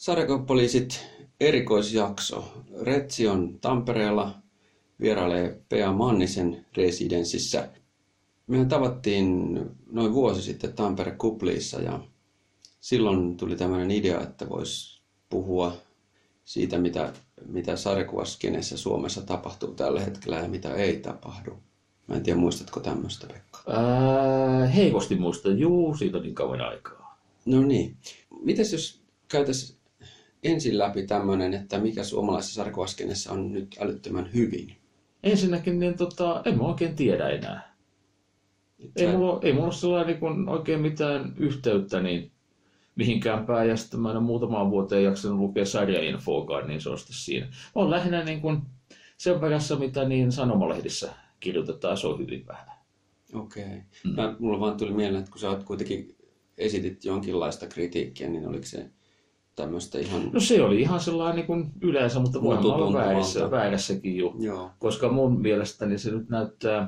Sarjakuvapoliisit erikoisjakso. Retsi on Tampereella, vierailee P.A. Mannisen residenssissä. Mehän tavattiin noin vuosi sitten Tampere-kupliissa ja silloin tuli tämmöinen idea, että voisi puhua siitä, mitä sarjakuvaskenessä Suomessa tapahtuu tällä hetkellä ja mitä ei tapahdu. Mä en tiedä, muistatko tämmöistä, Pekka? Heikosti muistan. Juu, siitä on niin kauan aikaa. No niin. Mites jos käytäisiin ensin läpi tämmöinen, että mikä suomalaisessa sarjakuvaskenessä on nyt älyttömän hyvin? Ensinnäkin, niin en mä oikein tiedä enää. Ei mulla ole sellainen niin oikein mitään yhteyttä niin mihinkään päin, ja sitten mä en ole muutamaan vuoteen jaksanut lukea sarjainfoakaan, niin se on sitten siinä. Mä oon lähinnä niin kuin sen perässä, mitä niin sanomalehdissä kirjoitetaan, se on hyvin vähän. Okei. Mulla vaan tuli mieleen, että kun sä kuitenkin esitit jonkinlaista kritiikkiä, niin oliko se tämmöistä ihan... No se oli ihan sellainen niin kuin yleensä, mutta voin olla väärässäkin jo. Joo. Koska mun mielestäni se nyt näyttää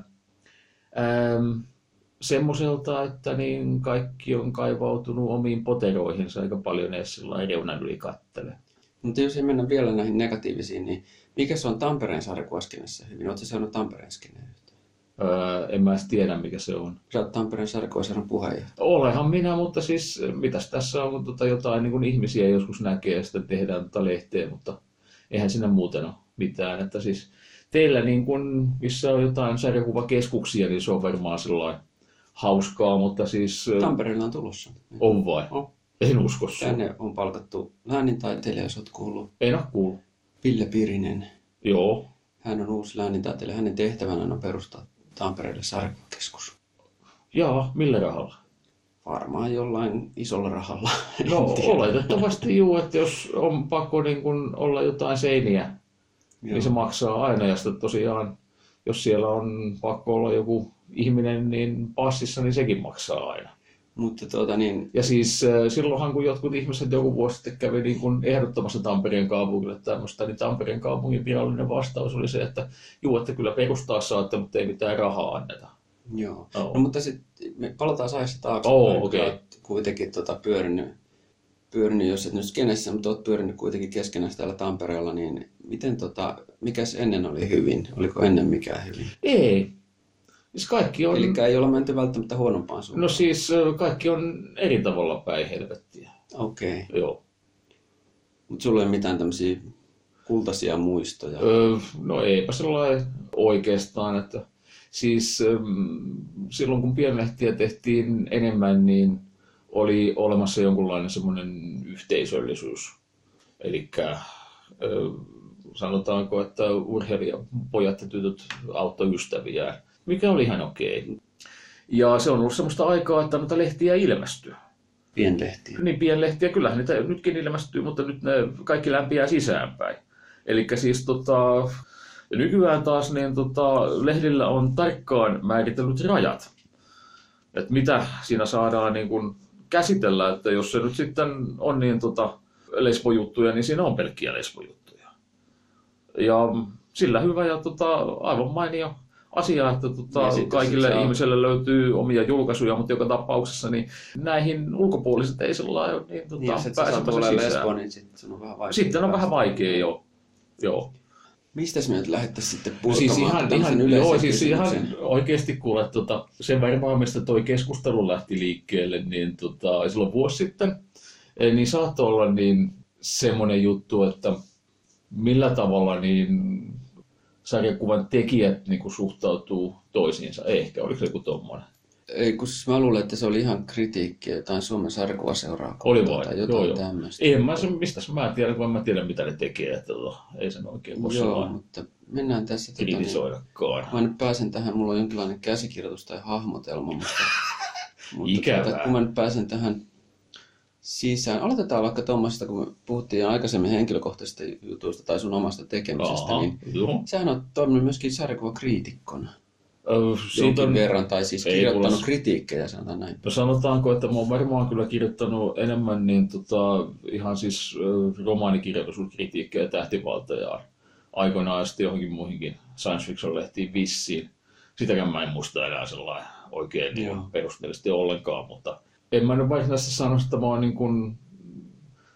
semmoiselta, että niin kaikki on kaivautunut omiin poteroihinsa aika paljon edes sillä reunan yli kattele. Mutta jos ei mennä vielä näihin negatiivisiin, niin mikä se on Tampereen sarjakuvaskenessä hyvin? Oletko seurannut Tampereen skeneen yhtään? En mä edes tiedä, mikä se on. Sä oot Tampereen sarjakuvaseuran puheenjohtaja. Olehan minä, mutta siis mitäs tässä on, kun jotain niin kuin ihmisiä joskus näkee ja sitten tehdään lehteä, mutta eihän siinä muuten ole mitään. Että siis teillä, niin kun, missä on jotain sarjakuvakeskuksia, niin se on varmaan sellainen hauskaa, mutta siis... Tampereella on tulossa. On vai? On. En usko sinua. Tänne on palkattu läänintaiteilija, jos olet kuullut. En ole kuullut. Ville Pirinen. Joo. Hän on uusi läänintaiteilija. Hänen tehtävänä on perustaa Tampereelle sarjakuvakeskus. Jaa, millä rahalla? Varmaan jollain isolla rahalla. No oletettavasti juu, että jos on pakko niin kun olla jotain seiniä, niin se maksaa aina. Ja sitten tosiaan, jos siellä on pakko olla joku ihminen niin passissa, niin sekin maksaa aina. Mutta Ja siis silloinhan, kun jotkut ihmiset joku vuosi sitten kävi niin kun ehdottamassa Tampereen kaupungille tämmöistä, niin Tampereen kaupungin virallinen vastaus oli se, että juu, että kyllä perustaa saatte, mutta ei mitään rahaa anneta. Joo. No, mutta sitten me palataan ajassa taaksepäin. Okay. Kuitenkin pyörinyt, jos et nyt skenessä, mutta olet pyörinyt kuitenkin keskenään täällä Tampereella, niin miten mikäs ennen oli hyvin? Oliko ennen mikään hyvin? Ei. Siis kaikki on... Eli ei ole menty välttämättä huonompaan suuntaan. No siis kaikki on eri tavalla päin helvettiä. Okei. Okay. Joo. Mutta sulla ei ole mitään tämmöisiä kultaisia muistoja? No eipä sellainen oikeastaan, että siis silloin kun pienlehtiä tehtiin enemmän, niin oli olemassa jonkunlainen semmoinen yhteisöllisyys. Eli sanotaanko, että urheilijapojat ja tytöt auttoi ystäviään, mikä oli ihan okei. Ja se on ollut semmoista aikaa, että noita lehtiä ilmestyy. Pienlehtiä? Niin, pienlehtiä. Kyllähän niitä nytkin ilmestyy, mutta nyt ne kaikki lämpiää sisäänpäin. Eli siis nykyään taas niin lehdillä on tarkkaan määritellyt rajat. Että mitä siinä saadaan niin kun käsitellä, että jos se nyt sitten on niin lesbojuttuja, niin siinä on pelkkiä lesbojuttuja. Ja sillä hyvä ja aivan mainio asia, että kaikille ihmisille löytyy omia julkaisuja, mutta joka tapauksessa niin näihin ulkopuoliset ei sellainen ole niin pääsemässä sisään. Niin sitten on vähän vaikea. Sitten on vähän vaikea, joo. Mistäs me nyt lähdettäisiin sitten purkamaan siis ihan oikeasti kuule, sen varmaan mistä toi keskustelu lähti liikkeelle, niin silloin vuosi sitten, niin saattoi olla niin semmoinen juttu, että millä tavalla niin sarjakuvan tekijät niin suhtautuu toisiinsa. Ehkä, oliko se joku tommoinen? Ei, kun mä luulen, että se oli ihan kritiikkiä, jotain Suomen sarjakuvaseuraa. Oli vai? Tai jotain tämmöistä. Mistä mä tiedän, kun en mä tiedä mitä ne tekee, että ei sen oikein voi Joo, mutta mennään tässä kritisoidakaan. Mä nyt pääsen tähän, mulla on jonkinlainen käsikirjoitus tai hahmotelma, mutta ikävää. Kun mä nyt pääsen tähän sisään. Aloitetaan vaikka tuommoista, kun me puhuttiin aikaisemmin henkilökohtaisista jutuista tai sun omasta tekemisestä, niin sähän on toiminut myöskin sarjakuvakriitikkona. Jonkin verran, tai siis kirjoittanut kritiikkejä, sanotaan näin. No sanotaanko, että mä oon varmaan kyllä kirjoittanut enemmän niin ihan siis romaanikirjallisuuskritiikkejä Tähtivaltajaan aikoinaan ja sitten johonkin muihinkin science fiction-lehtiin vissiin. Sitäkään mä en muista enää sellainen oikein perusteellisesti ollenkaan, mutta en mä nyt varsinaisesti sano, että mä oon niin kuin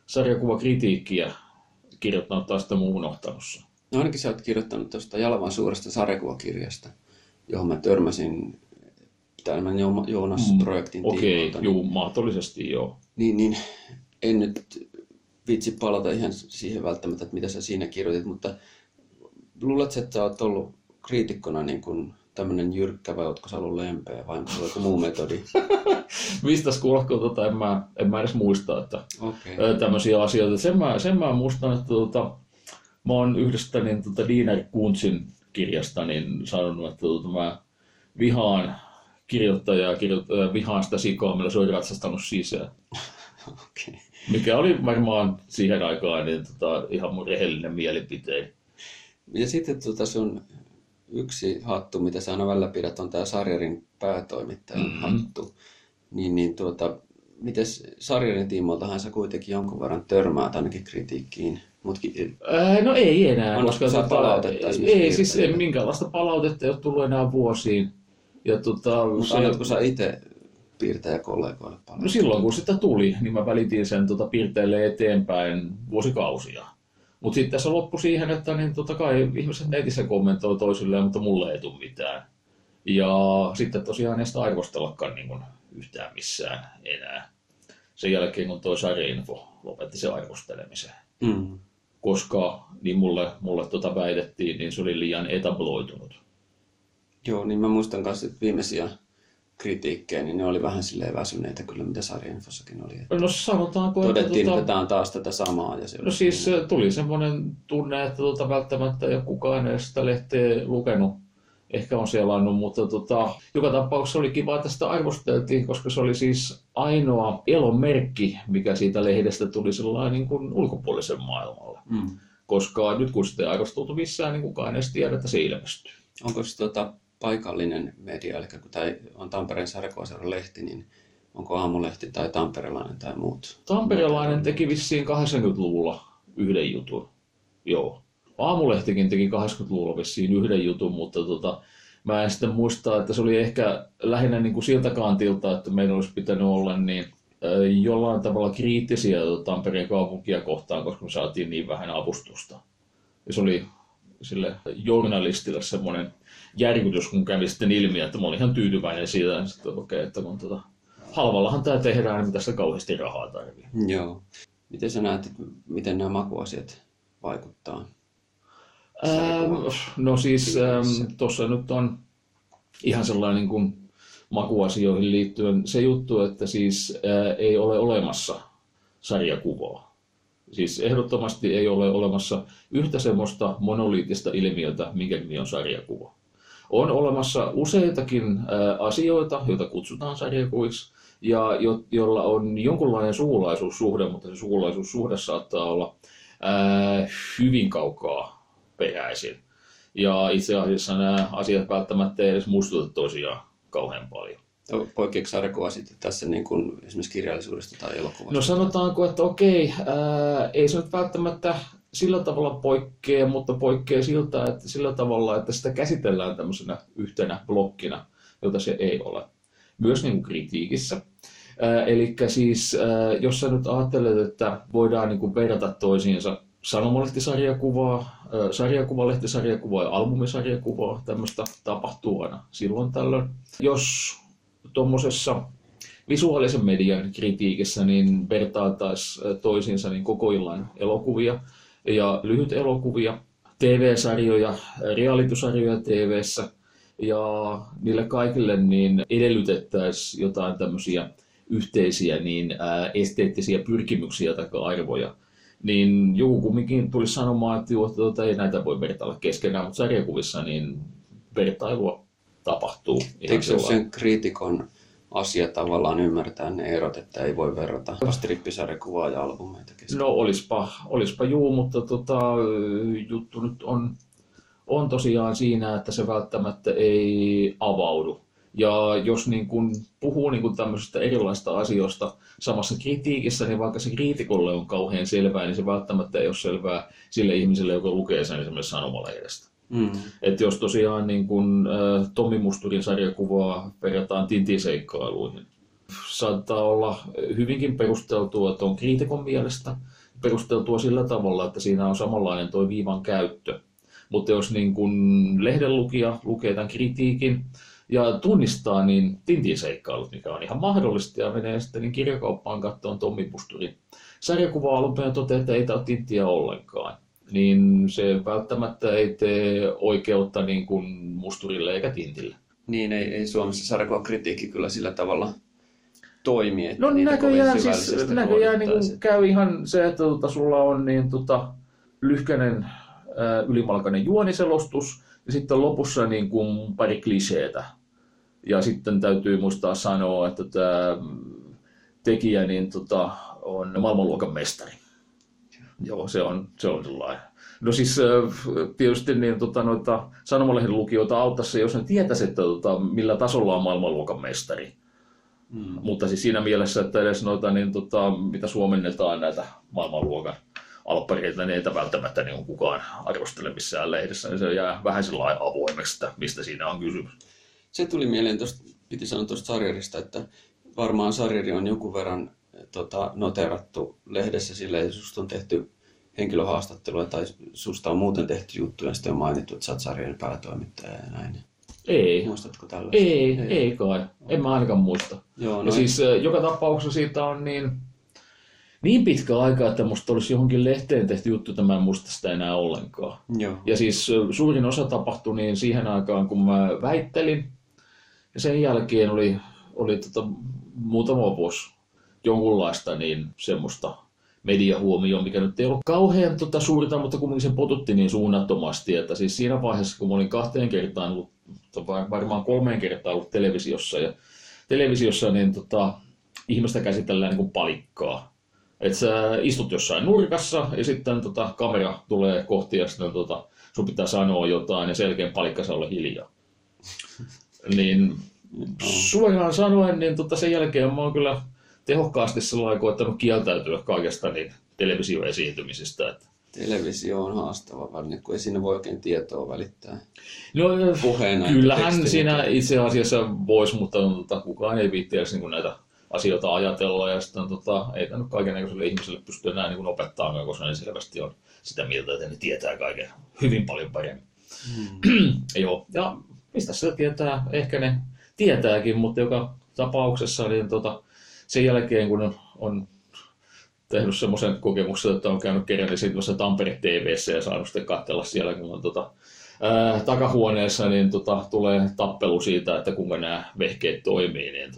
sarjakuvakritiikkiä kirjoittanut tai sitten mun unohtanut sen. No ainakin sä oot kirjoittanut tuosta Jalavan suuresta sarjakuvakirjasta, johon mä törmäsin tämän Joonas-projektin tiimoilta. Okei, mahdollisesti joo. Niin, en nyt vitsi palata ihan siihen välttämättä, että mitä sä siinä kirjoitit, mutta luuletko, että sä oot ollut kriitikkona niin kuin tämmöinen jyrkkä vai ootko sä ollut lempeä vai onko se joku muu metodi? Mistäs kuulokko, en mä edes muista, että tämmöisiä asioita. Sen mä muistan, että mä oon yhdestä Diener Kuntzin kirjasta sanonut, että mä vihaan kirjoittajaa, vihaan sitä sikaa, millä se on ratsastanut sisään. Okay. Mikä oli varmaan siihen aikaan ihan mun rehellinen mielipiteeni. Ja sitten sun yksi hattu, mitä sä aina välillä pidät, on tää Sarjerin päätoimittajan hattu. Mites Sarjerin tiimoiltahan sä kuitenkin jonkun verran törmäät ainakin kritiikkiin? No ei enää. Koska sä palautetta ei siis minkäänlaista palautetta ei ole tullut enää vuosiin. Ja sanotko sä itse piirtäjäkollegoille paljon? No silloin kun sitä tuli, niin mä välitin sen piirteille eteenpäin vuosikausia. Mutta sitten se loppui siihen, että kai ihmiset netissä kommentoi toisilleen, mutta mulle ei tule mitään. Ja sitten tosiaan ei sitä arvostellakaan yhtään missään enää. Sen jälkeen kun toi Sarjainfo lopetti sen arvostelemisen. Koska niin mulle väitettiin, niin se oli liian etabloitunut. Joo, niin mä muistan kanssa, että viimeisiä kritiikkejä, niin ne oli vähän silleen väsyneitä kyllä, mitä Sarjainfossakin oli. No sanotaanko, todettiin, että tämä on taas tätä samaa. Ja se no siis tuli semmoinen tunne, että välttämättä ei ole kukaan edes sitä lehteä lukenut. Ehkä on selannut, mutta joka tapauksessa oli kiva, että sitä arvosteltiin, koska se oli siis ainoa elonmerkki, mikä siitä lehdestä tuli sellainen niin kuin ulkopuolisen maailmalla. Koska nyt kun sitä ei arvosteltu missään, niin kukaan ei edes tiedä, että se ilmestyy. Onko se paikallinen media, eli kun tämä on Tampereen sarjakuvaseuran lehti, niin onko Aamulehti tai Tamperelainen tai muut? Tamperelainen teki vissiin 80-luvulla yhden jutun, joo. Aamulehtikin teki 80-luvulla vissiin yhden jutun, mutta mä en sitten muista, että se oli ehkä lähinnä niin kuin siltä kantilta, että meidän olisi pitänyt olla niin jollain tavalla kriittisiä Tampereen kaupunkia kohtaan, koska me saatiin niin vähän avustusta. Ja se oli sille journalistille semmoinen järkytys, kun kävi sitten ilmi, että mä olin ihan tyytyväinen siitä, että kun halvallahan tämä tehdään, niin mitä sitä kauheasti rahaa tarvii. Joo. Miten sä näet, että miten nämä makuasiat vaikuttaa? No siis tuossa nyt on ihan sellainen niin kuin makuasioihin liittyen se juttu, että siis ei ole olemassa sarjakuvaa. Siis ehdottomasti ei ole olemassa yhtä semmoista monoliittista ilmiötä, minkä nimi on sarjakuva. On olemassa useitakin asioita, joita kutsutaan sarjakuviksi, ja jolla on jonkunlainen sukulaisuussuhde, mutta se sukulaisuussuhde saattaa olla hyvin kaukaa peräisin. Ja itse asiassa nämä asiat välttämättä ei edes muistuta toisiaan kauhean paljon. Poikkeeko sarjakuva sitten tässä niin kuin esimerkiksi kirjallisuudesta tai elokuvasta? No sanotaanko, että okei, ei se nyt välttämättä sillä tavalla poikkea, mutta poikkeaa siltä, että sillä tavalla, että sitä käsitellään tämmöisenä yhtenä blokkina, jota se ei ole. Myös niin kuin kritiikissä. Eli siis, jos sä nyt ajattelet, että voidaan niin kuin verrata toisiinsa sanomalehtisarjakuvaa, sarjakuvalehtisarjakuvaa ja albumisarjakuvaa, tämmöistä tapahtuu aina silloin tällöin. Jos tuommoisessa visuaalisen median kritiikissä niin vertailtaisiin toisiinsa niin koko illan elokuvia ja lyhyt elokuvia, TV-sarjoja, reality-sarjoja TV:ssä ja niille kaikille niin edellytettäisiin jotain tämmöisiä yhteisiä niin esteettisiä pyrkimyksiä tai arvoja, niin joku kumminkin tulisi sanomaan, että ei näitä voi vertailla keskenään, mutta sarjakuvissa niin vertailua tapahtuu. Eikö se sen kriitikon asia tavallaan ymmärtää ne erot, että ei voi verrata strippisarjakuvaa ja albumeita keskenään? No olispa juu, mutta juttu nyt on tosiaan siinä, että se välttämättä ei avaudu. Ja jos niin kun puhuu niin kun tämmöisistä erilaisista asioista samassa kritiikissä, niin vaikka se kriitikolle on kauhean selvää, niin se välttämättä ei ole selvää sille ihmiselle, joka lukee sen esimerkiksi sanomalehdestä. Että jos tosiaan niin kun Tommi Musturin sarjakuvaa verrataan Tintin-seikkailuihin, saattaa olla hyvinkin perusteltua, että on kriitikon mielestä perusteltua sillä tavalla, että siinä on samanlainen tuo viivan käyttö. Mutta jos niin kun lehdenlukija lukee tämän kritiikin ja tunnistaa niin Tintin seikkailut, mikä on ihan mahdollista, ja menee sitten niin kirjakauppaan katsomaan Tommi Pusturin sarjakuvaa-albumia ja toteaa, että ei tämä ole Tinttiä ollenkaan, niin se välttämättä ei tee oikeutta niin kuin Musturille eikä Tintille. Niin, ei Suomessa sarjakuvakritiikki kyllä sillä tavalla toimi. Että no näköjään niin käy ihan se, että sulla on niin, lyhkäinen ylimalkainen juoniselostus ja sitten lopussa niin kuin pari kliseetä. Ja sitten täytyy muistaa sanoa, että tämä tekijä niin, on maailmanluokan mestari. Joo, se on sellainen. No siis tietysti niin, noita sanomalehden lukijoita auttaisi se, jos ne tietäisi, että millä tasolla on maailmanluokan mestari. Mutta siis siinä mielessä, että edes noita, niin, mitä suomennetaan näitä maailmanluokan alppareita, niin ei välttämättä niin kukaan arvostele missään lehdessä, niin se jää vähän sellainen avoimeksi, että mistä siinä on kysymys. Se tuli mieleen, piti sanoa tuosta Sarjerista, että varmaan Sarjeri on jonkun verran noterattu lehdessä silleen, että susta on tehty henkilöhaastattelua tai susta on muuten tehty juttuja ja sitten on mainittu, että sä oot Sarjerin päätoimittaja ja näin. Ei. Muistatko tällaista? Ei kai. En mä ainakaan muista. Joo, ja siis joka tapauksessa siitä on niin pitkä aika, että musta olisi johonkin lehteen tehty juttu, että mä en muista sitä enää ollenkaan. Joo. Ja siis suurin osa tapahtui niin siihen aikaan, kun mä väittelin. Ja sen jälkeen oli muutama vuosi jonkunlaista niin semmoista mediahuomioon, mikä nyt ei ollut kauhean suurta, mutta kumminkin se potutti niin suunnattomasti, että siis siinä vaiheessa, kun mä olin 2 kertaan ollut, varmaan 3 kertaa ollut televisiossa niin ihmistä käsitellään niin kuin palikkaa. Että sä istut jossain nurkassa ja sitten kamera tulee kohti ja sitten sun pitää sanoa jotain ja selkeän palikka saa olla hiljaa. Niin suoraan sanoen, niin sen jälkeen mä oon kyllä tehokkaasti sellainen koettanut kieltäytyä kaikesta niin televisioesiintymisistä. Että televisio on haastava väline, kun ei siinä voi oikein tietoa välittää. No, kyllähän siinä itse asiassa voisi, mutta kukaan ei viitti edes niin näitä asioita ajatella. Ja sitten ei tämä nyt kaikennäköiselle ihmiselle pysty enää niin opettamaan, koska ne selvästi on sitä mieltä, että ne tietää kaiken hyvin paljon paremmin. Joo, ja mistä se tietää? Ehkä ne tietääkin, mutta joka tapauksessa niin sen jälkeen, kun on tehnyt semmoisen kokemuksen, että on käynyt kerran esiintymässä Tampere TV:ssä ja saanut sitten katsella siellä, kun on takahuoneessa, niin tulee tappelu siitä, että kuinka nämä vehkeet toimii, niin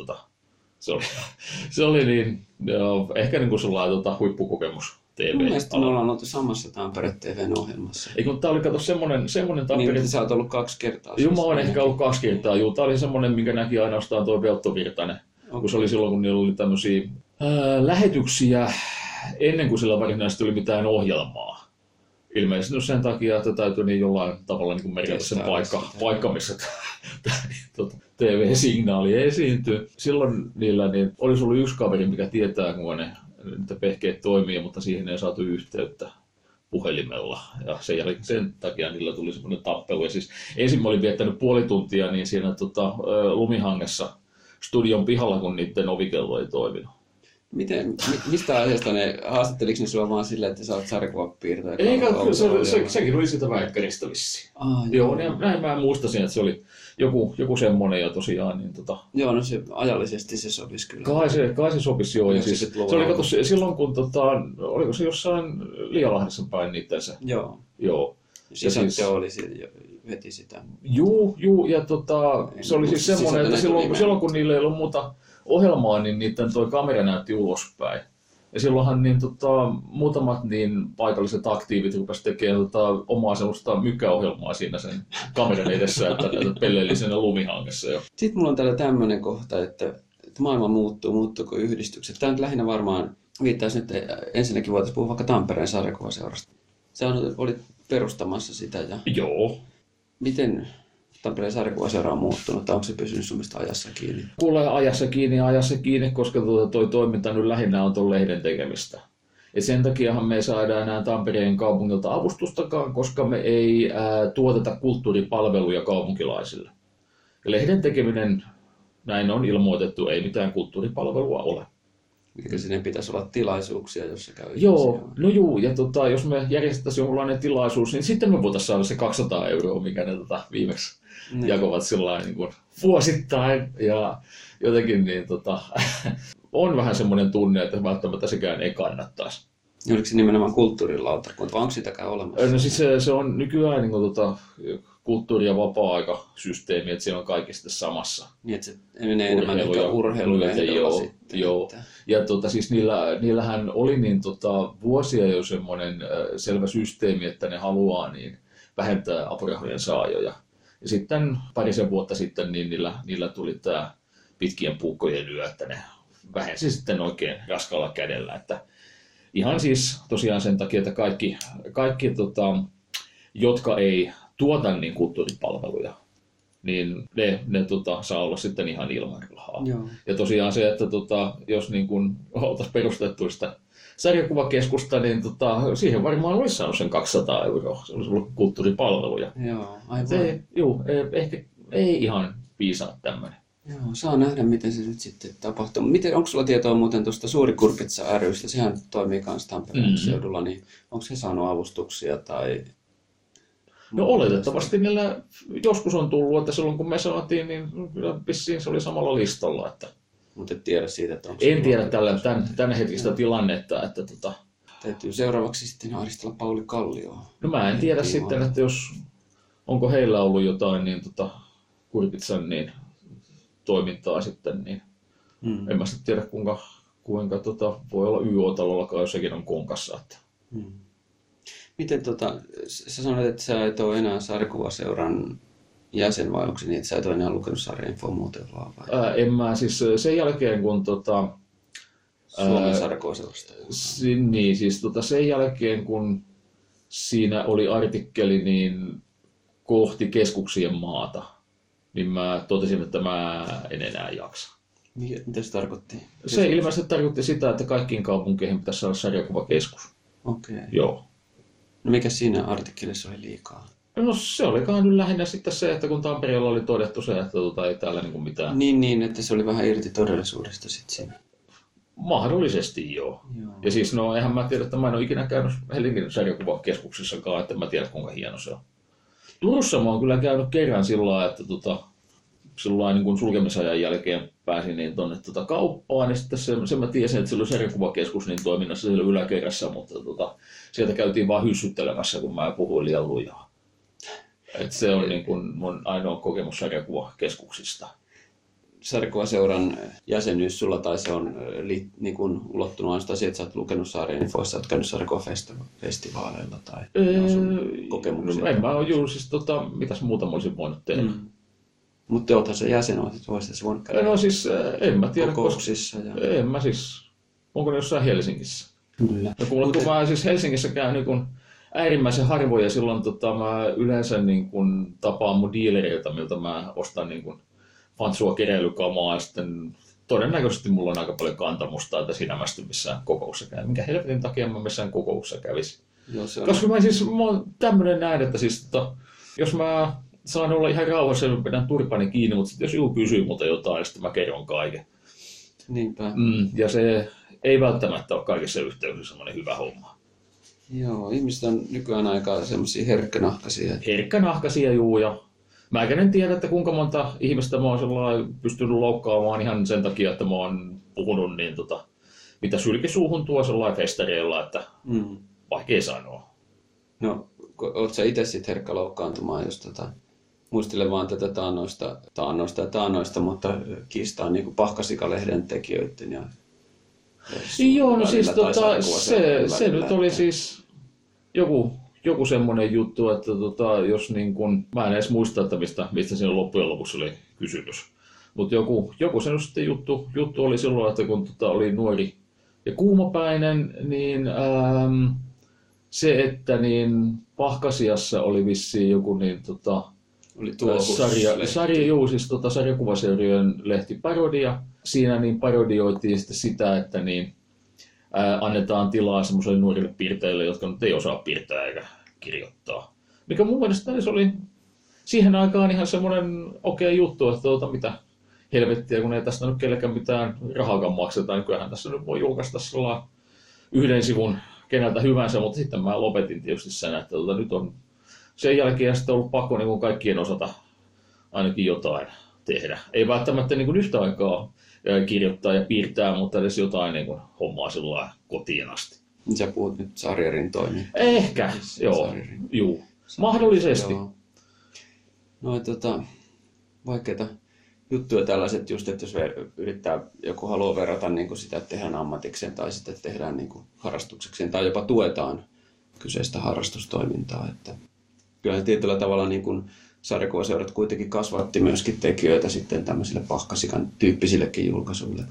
se oli niin, ehkä niin kuin sellainen huippukokemus TV. Mun mielestä me ollaan oltu samassa Tampere TV:n ohjelmassa. Ei kun tää oli kato semmonen Tampere... Niin, sä oot ollut 2 kertaa. Joo, mä oon ehkä ollut 2 kertaa. Joo, tää oli semmonen, minkä näki ainoastaan tuo Veltto Virtanen. Okay. Kun se oli silloin, kun niillä oli tämmöisiä lähetyksiä ennen kuin sillä varsinaisesti oli mitään ohjelmaa. Ilmeisesti sen takia, että täytyy niin jollain tavalla niin merkata sen paikka, missä TV-signaali esiintyy. Silloin niillä niin, olisi ollut yksi kaveri, mikä tietää, kun ne vehkeet toimii, mutta siihen ei saatu yhteyttä puhelimella. Ja sen takia niillä tuli semmoinen tappelu. Ja siis ensin mä olin viettänyt puoli tuntia niin siinä lumihangessa studion pihalla, kun niiden ovikello ei toiminut. Mistä asiasta ne haastatteliko ne sua vaan silleen, että sä oot sarjakuvapiirtäjä? Eikä, sekin oli sitä väikkäristä vissiin. Joo, näin mä muistasin, että se oli joku semmonen ja tosiaan niin Joo, no se ajallisesti se sopisi kyllä. Kai se sopisi joo. Ja siis, se oli kato silloin kun oliko se jossain Lialahdessa päin niitten se? Joo. Ja siis oli veti sitä. Juu, ja se oli siis semmoinen, että silloin kun niillä ei ollut muuta ohjelmaa, niin niiden toi kamera näytti ulospäin. Ja silloinhan niin, muutamat niin paikalliset aktiivit rupesivat tekemään omaa sellaista mykkäohjelmaa siinä sen kameran edessä, että pelleili siinä lumihangessa jo. Sitten mulla on täällä tämmöinen kohta, että maailma muuttuuko yhdistykset. Tämä nyt lähinnä varmaan viittaisi nyt, ensinnäkin voitaisiin puhua vaikka Tampereen sarjakuvaseurasta. Sä olit perustamassa sitä. Ja joo. Miten Tampereen sarjakuvaseura on muuttunut, tai onko se pysynyt sun mielestä ajassa kiinni? Kuulee ajassa kiinni, koska toi toiminta nyt lähinnä on tuon lehden tekemistä. Et sen takiahan me ei saada enää Tampereen kaupungilta avustustakaan, koska me ei tuoteta kulttuuripalveluja kaupunkilaisille. Ja lehden tekeminen näin on ilmoitettu, ei mitään kulttuuripalvelua ole. Eli sinne pitäisi olla tilaisuuksia, jossa käy Joo, ihmisiä. no juu, ja jos me järjestettäisiin jonkunlainen tilaisuus, niin sitten me voitaisiin saada se 200 €, mikä ne viimeksi jakovat sillain niin kuin vuosittain. Ja jotenkin niin, on vähän semmoinen tunne, että välttämättä sekään ei kannattaisi. Ja oliko se nimenomaan kulttuurilautakunta, vai onko sitäkään olemassa? No siis se on nykyään niin kuin, kulttuuri- ja vapaa-aikasysteemi, että siellä on kaikki sitten samassa. Niin, että se menee enemmän urheiluehdolla sitten. Joo. Että... Ja siis niillähän oli niin, vuosia jo semmoinen selvä systeemi, että ne haluaa niin vähentää apurahojen saajoja. Ja sitten parisen vuotta sitten niin niillä tuli tämä pitkien puukkojen yö, että ne vähensi sitten oikein raskaalla kädellä. Että ihan siis tosiaan sen takia, että kaikki jotka ei tuota niin kulttuuripalveluja, niin ne saa olla sitten ihan ilman rahaa. Joo. Ja tosiaan se, että jos niin kun oltaisiin perustettu sitä sarjakuvakeskusta, niin siihen varmaan olisi saanut sen 200 €. Se olisi ollut kulttuuripalveluja. Joo, aivan. Ehkä ei ihan piisaa tämmöinen. Joo, saa nähdä, miten se nyt sitten tapahtuu. Onko sulla tietoa muuten tuosta Suuri Kurpitsa ry:stä? Sehän toimii myös Tampereen seudulla, niin onko se saanut avustuksia tai... No oletettavasti niillä joskus on tullut, että silloin kun me saatiin, niin vissiin se oli samalla listalla. Että... Mutta et tiedä siitä, että onko... En tiedä tämän hetkistä tilannetta, että Täytyy seuraavaksi sitten haaristella Pauli Kallioa. No mä en tiedä sitten, että onko heillä ollut jotain niin Kurpitsan niin toimintaa sitten, niin en mä sitten tiedä kuinka voi olla YO-talollakaan, jos sekin on konkassa. Että... Miten sä sanoit, että sä et ole enää sarjakuvaseuran jäsen, vai onko se niin, että sä et ole enää lukenut sarjainfoa muuten vaan? Vai? En mä siis sen jälkeen, kun Suomen sarjakuvaseurasta. Niin, siis sen jälkeen, kun siinä oli artikkeli niin kohti keskuksien maata, niin mä totesin, että mä en enää jaksa. Mitä se tarkoitti? Se ilmeisesti tarkoitti sitä, että kaikkiin kaupunkeihin pitäisi saada sarjakuvakeskus. Okei. Joo. No mikä siinä artikkelissa oli liikaa? No se olikaan nyt lähinnä sitten se, että kun Tampereella oli todettu se, että ei täällä niinku mitään... Niin, että se oli vähän irti todellisuudesta sitten siinä. Mahdollisesti joo. Ja siis eihän mä tiedä, että mä en ole ikinä käynyt Helsingin sarjakuvakeskuksessakaan, että mä tiedä kuinka hieno se on. Turussa mä oon kyllä käynyt kerran sillä lailla, että silloin niin kun sulkemisajan jälkeen pääsin niin tuonne kauppaan, niin sitten sen mä tiesin, että sillä oli sarjakuvakeskus niin toiminnassa siellä yläkerrassa, mutta sieltä käytiin vaan hyssyttelemässä, kun mä puhuin liian lujaa. Et se on niin kun mun ainoa kokemus sarjakuvakeskuksista. Sarjakuvaseuran jäsenyys sulla tai se on niin kuin ulottunut ainoastaan siihen, että sä oot lukenut sarjainfoissa, sä oot käynyt sarjakuvafestivaaleilla tai sun kokemuksia? No, en mä ole juuri, siis mitäs muuta mä olisin voinut tehdä. Mutta oothan se jäsen, olisit se voinut käydä en mä tiedä, kokouksissa. En mä siis, onko ne jossain Helsingissä? Kyllä. No kun mä siis Helsingissä käyn niin äärimmäisen harvoin ja silloin mä yleensä niin kun tapaan mun dealereilta, miltä mä ostan niin kun fansua keräilykamaa ja sitten todennäköisesti mulla on aika paljon kantamusta, että siinä mä sitten missään kokouksessa käy. Minkä helvetin takia mä missään kokouksessa kävisin. Koska mä oon tämmönen näin, että siis jos mä saan olla ihan rauhassa ja pidän turpani kiinni, mutta sitten jos joku kysyy multa jotain, niin sitten mä kerron kaiken. Niinpä. Ja se ei välttämättä ole kaikissa yhteyksissä semmoinen hyvä homma. Joo, ihmiset on nykyään aika semmoisia herkkänahkaisia. Herkkänahkaisia, juu, ja mä en tiedä, että kuinka monta ihmistä mä oon pystynyt loukkaamaan ihan sen takia, että mä oon puhunut niin mitä sylkisuuhun tuo sellainen festareilla, että vaikea sanoa. No, oot sä itse sit herkkä loukkaantumaan, jos muistelen vaan tätä taannoista, mutta kiistaa niin kuin Pahkasikalehden tekijöiden ja joo, no siis se nyt oli siis joku semmoinen juttu, että jos niin kun, mä en edes muista, että mistä siinä loppujen lopuksi oli kysymys. Mutta joku se sitten juttu oli silloin, että kun oli nuori ja kuumapäinen, niin se, että niin Pahkasiassa oli vissiin joku niin oli sarjakuvaseurojen lehtiparodia. Siinä niin parodioitiin sitten sitä, että niin annetaan tilaa semmoisille nuorille piirteille, jotka nyt ei osaa piirtää eikä kirjoittaa. Mikä mun mielestä se oli siihen aikaan ihan semmoinen okei juttu, että mitä helvettiä, kun ei tästä nyt kellekään mitään rahaakaan makseta, niin kyllähän tässä nyt voi julkaista yhden sivun keneltä hyvänsä, mutta sitten mä lopetin tietysti sen, että nyt on sen jälkeen sitten ollut pakko niin kuin kaikkien osata ainakin jotain tehdä. Ei välttämättä niin kuin yhtä aikaa kirjoittaa ja piirtää, mutta edes jotain niin kuin hommaa sillä kotiin asti. Sä puhut nyt Sarjerin toimintaa. Ehkä, joo. Juu. Mahdollisesti. Joo. No vaikeita juttuja tällaiset just, että jos yrittää, joku haluaa verrata niin kuin sitä, että tehdään ammatikseen tai sitten tehdään niin kuin harrastuksekseen tai jopa tuetaan kyseistä harrastustoimintaa. Että kyllä tietyllä tavalla niin kuin sarjakuvaseurat kuitenkin kasvatti myöskin tekijöitä sitten tämmöisille Pahkasikan tyyppisillekin julkaisuille.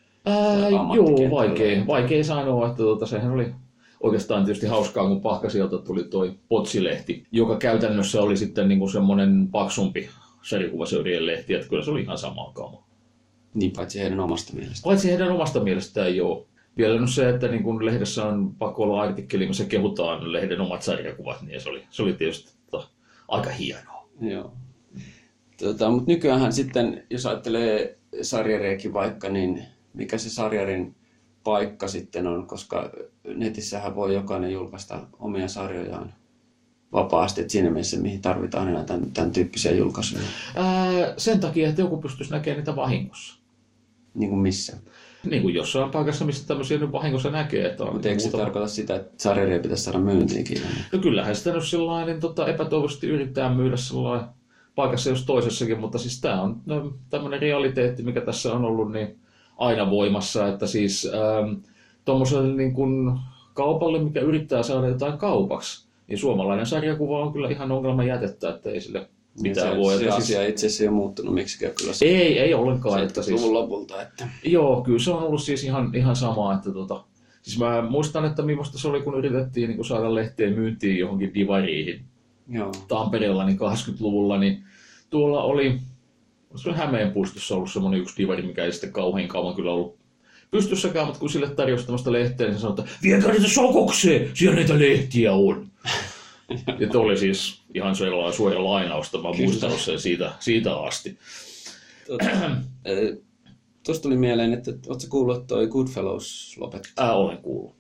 Joo, vaikea sanoa, että sehän oli oikeastaan tietysti hauskaa, kun Pahkasilta tuli toi Potsilehti, joka käytännössä oli sitten niin kuin semmoinen paksumpi sarjakuvaseurien lehti, että kyllä se oli ihan samaa kamaa. Niin, paitsi heidän omasta mielestään. Paitsi heidän omasta mielestään, joo. Vielä nyt se, että niin kun lehdessä on pakko olla artikkeli, missä kehutaan lehden omat sarjakuvat, niin se oli tietysti aika hienoa. Joo. Mutta nykyäänhän sitten, jos ajattelee Sarjeriakin vaikka, niin mikä se Sarjerin paikka sitten on, koska netissähän voi jokainen julkaista omia sarjojaan vapaasti, että siinä mielessä mihin tarvitaan enää tämän tyyppisiä julkaisuja. Sen takia, että joku pystyisi näkemään niitä vahingossa. Niin kuin missä? Niin kuin jossain paikassa, missä tämmöisiä nyt vahingossa näkee. Mutta eikö se tarkoita sitä, että Sarjeria pitäisi saada myyntiinkin? No kyllähän sitä nyt sellainen epätoivoisesti yrittää myydä sellainen paikassa jos toisessakin, mutta siis tämä on tämmöinen realiteetti, mikä tässä on ollut niin aina voimassa, että siis tuommoiselle niin kuin kaupalle, mikä yrittää saada jotain kaupaksi, niin suomalainen sarjakuva on kyllä ihan ongelman jätettä, että ei sille mitään voi. Se asia itse asiassa ei ole muuttunut miksikään kyllä. Ei ollenkaan. Että siis, lopulta. Että... Joo, kyllä se on ollut siis ihan sama. Että siis mä muistan, että millaista se oli, kun yritettiin niin saada lehteen myyntiin johonkin divariihin. Joo. Tampereella niin 80-luvulla, niin tuolla oli Hämeenpuistossa ollut semmoinen yksi divari, mikä ei sitten kauhean kauan kyllä ollut pystyssäkään, mutta kun sille tarjosi tämmöistä lehteä, niin se sanoi, että viekää niitä Sokokseen, siellä niitä lehtiä on. Ja oli siis ihan sellainen suora lainausta, mä oon muistanut sen siitä asti. Tuosta tuli mieleen, että ootko kuullut, että toi Goodfellows lopetti? Olen kuullut.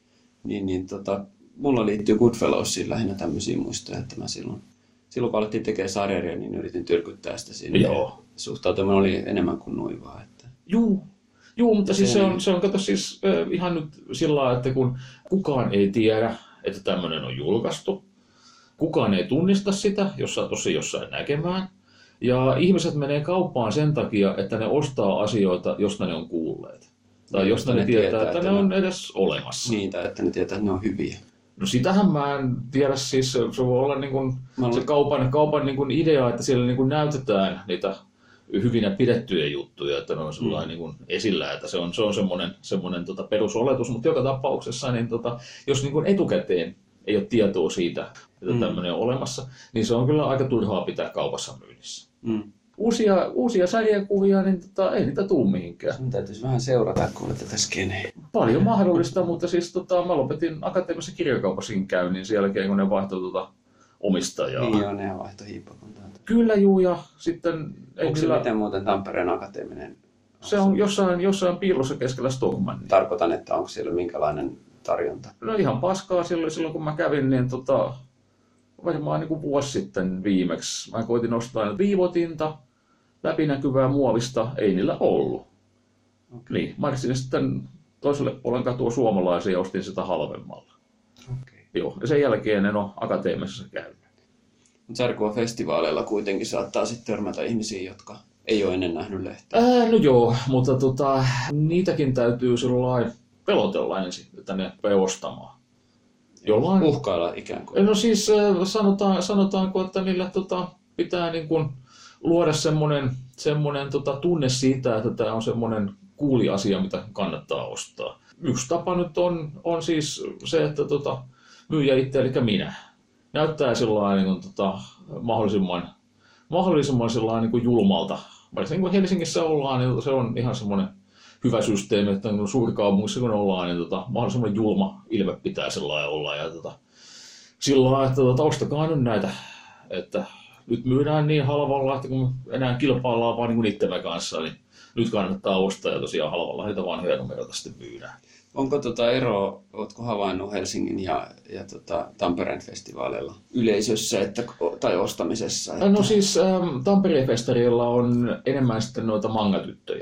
Mulla liittyy Goodfellowsiin lähinnä tämmöisiä muistoja, että mä silloin kun alettiin tekemään Sarjeria, niin yritin tyrkyttää sitä sinne. Joo. Suhtautuminen oli enemmän kuin nuivaa. Että... Joo, mutta siis se on kato siis ihan nyt sillä lailla, että kun kukaan ei tiedä, että tämmöinen on julkaistu, kukaan ei tunnista sitä, jos sä tosi jossain näkemään, ja ihmiset menee kauppaan sen takia, että ne ostaa asioita, josta ne on kuulleet. Tai josta ne tietää, että ne on edes olemassa. Niin, tai että ne tietää, että ne on hyviä. No sitähän mä en tiedä, siis se voi olla niin kuin se kaupan niin kuin idea, että siellä niin kuin näytetään niitä hyvinä pidettyjä juttuja, että ne on sellainen niin kuin esillä, että se on semmoinen perusoletus, mutta joka tapauksessa, niin jos niin kuin etukäteen ei ole tietoa siitä, että tämmöinen on olemassa, niin se on kyllä aika turhaa pitää kaupassa myynnissä. Uusia sarjakuvia, niin ei niitä tule mihinkään. Sun täytyisi vähän seurata, kun olette tässä skeneen. Paljon mahdollista, mutta siis mä lopetin akateemisessa kirjakaupassakin käynnin sen jälkeen, kun ne vaihtoi omistajaa. Niin joo, ne vaihtoi hiippakuntaa. Kyllä juu, ja sitten... Onko se miten muuten Tampereen akateeminen? Se on jossain piilossa keskellä Stockmannia. Tarkoitan, että onko siellä minkälainen tarjonta? No ihan paskaa silloin kun mä kävin, niin varmaan niin kuin vuosi sitten viimeksi. Mä koitin ostaa viivotinta, läpinäkyvää muovista, ei niillä ollut. Okay. Niin, marssin sitten toiselle puolen katua suomalaisia ja ostin sitä halvemmalla. Okay. Joo, ja sen jälkeen en ole akateemisessa käynyt. Sarjakuvafestivaaleilla kuitenkin saattaa sitten törmätä ihmisiä, jotka ei ole ennen nähnyt lehteä. No joo, mutta niitäkin täytyy sellainen pelotella ensin, että ne ostamaan. Jollain... Uhkailla ikään kuin. No siis sanotaanko, että niillä pitää niin kuin luoda semmoinen tunne siitä, että tämä on semmoinen cooli asia, mitä kannattaa ostaa. Yksi tapa nyt on siis se, että myyjä itse, eli minä, näyttää sellainen niin mahdollisimman sellainen niin kuin julmalta. Varsinkin kun Helsingissä ollaan, niin se on ihan semmoinen hyvä systeemi, että suurikaupungissa kun ollaan, niin mahdollisimman julma ilme pitää sellainen olla. Ja sillä lailla, että ostakaa nyt näitä, että nyt myydään niin halvalla, että kun enää kilpaillaan vaan niin itsemme kanssa, niin nyt kannattaa ostaa ja tosiaan halvalla niitä vanhoja numeroita sitten myydään. Onko eroa, oletko havainnut Helsingin ja Tampereen festivaaleilla yleisössä tai ostamisessa? Että... No siis Tampereen festarilla on enemmän sitten noita mangatyttöjä,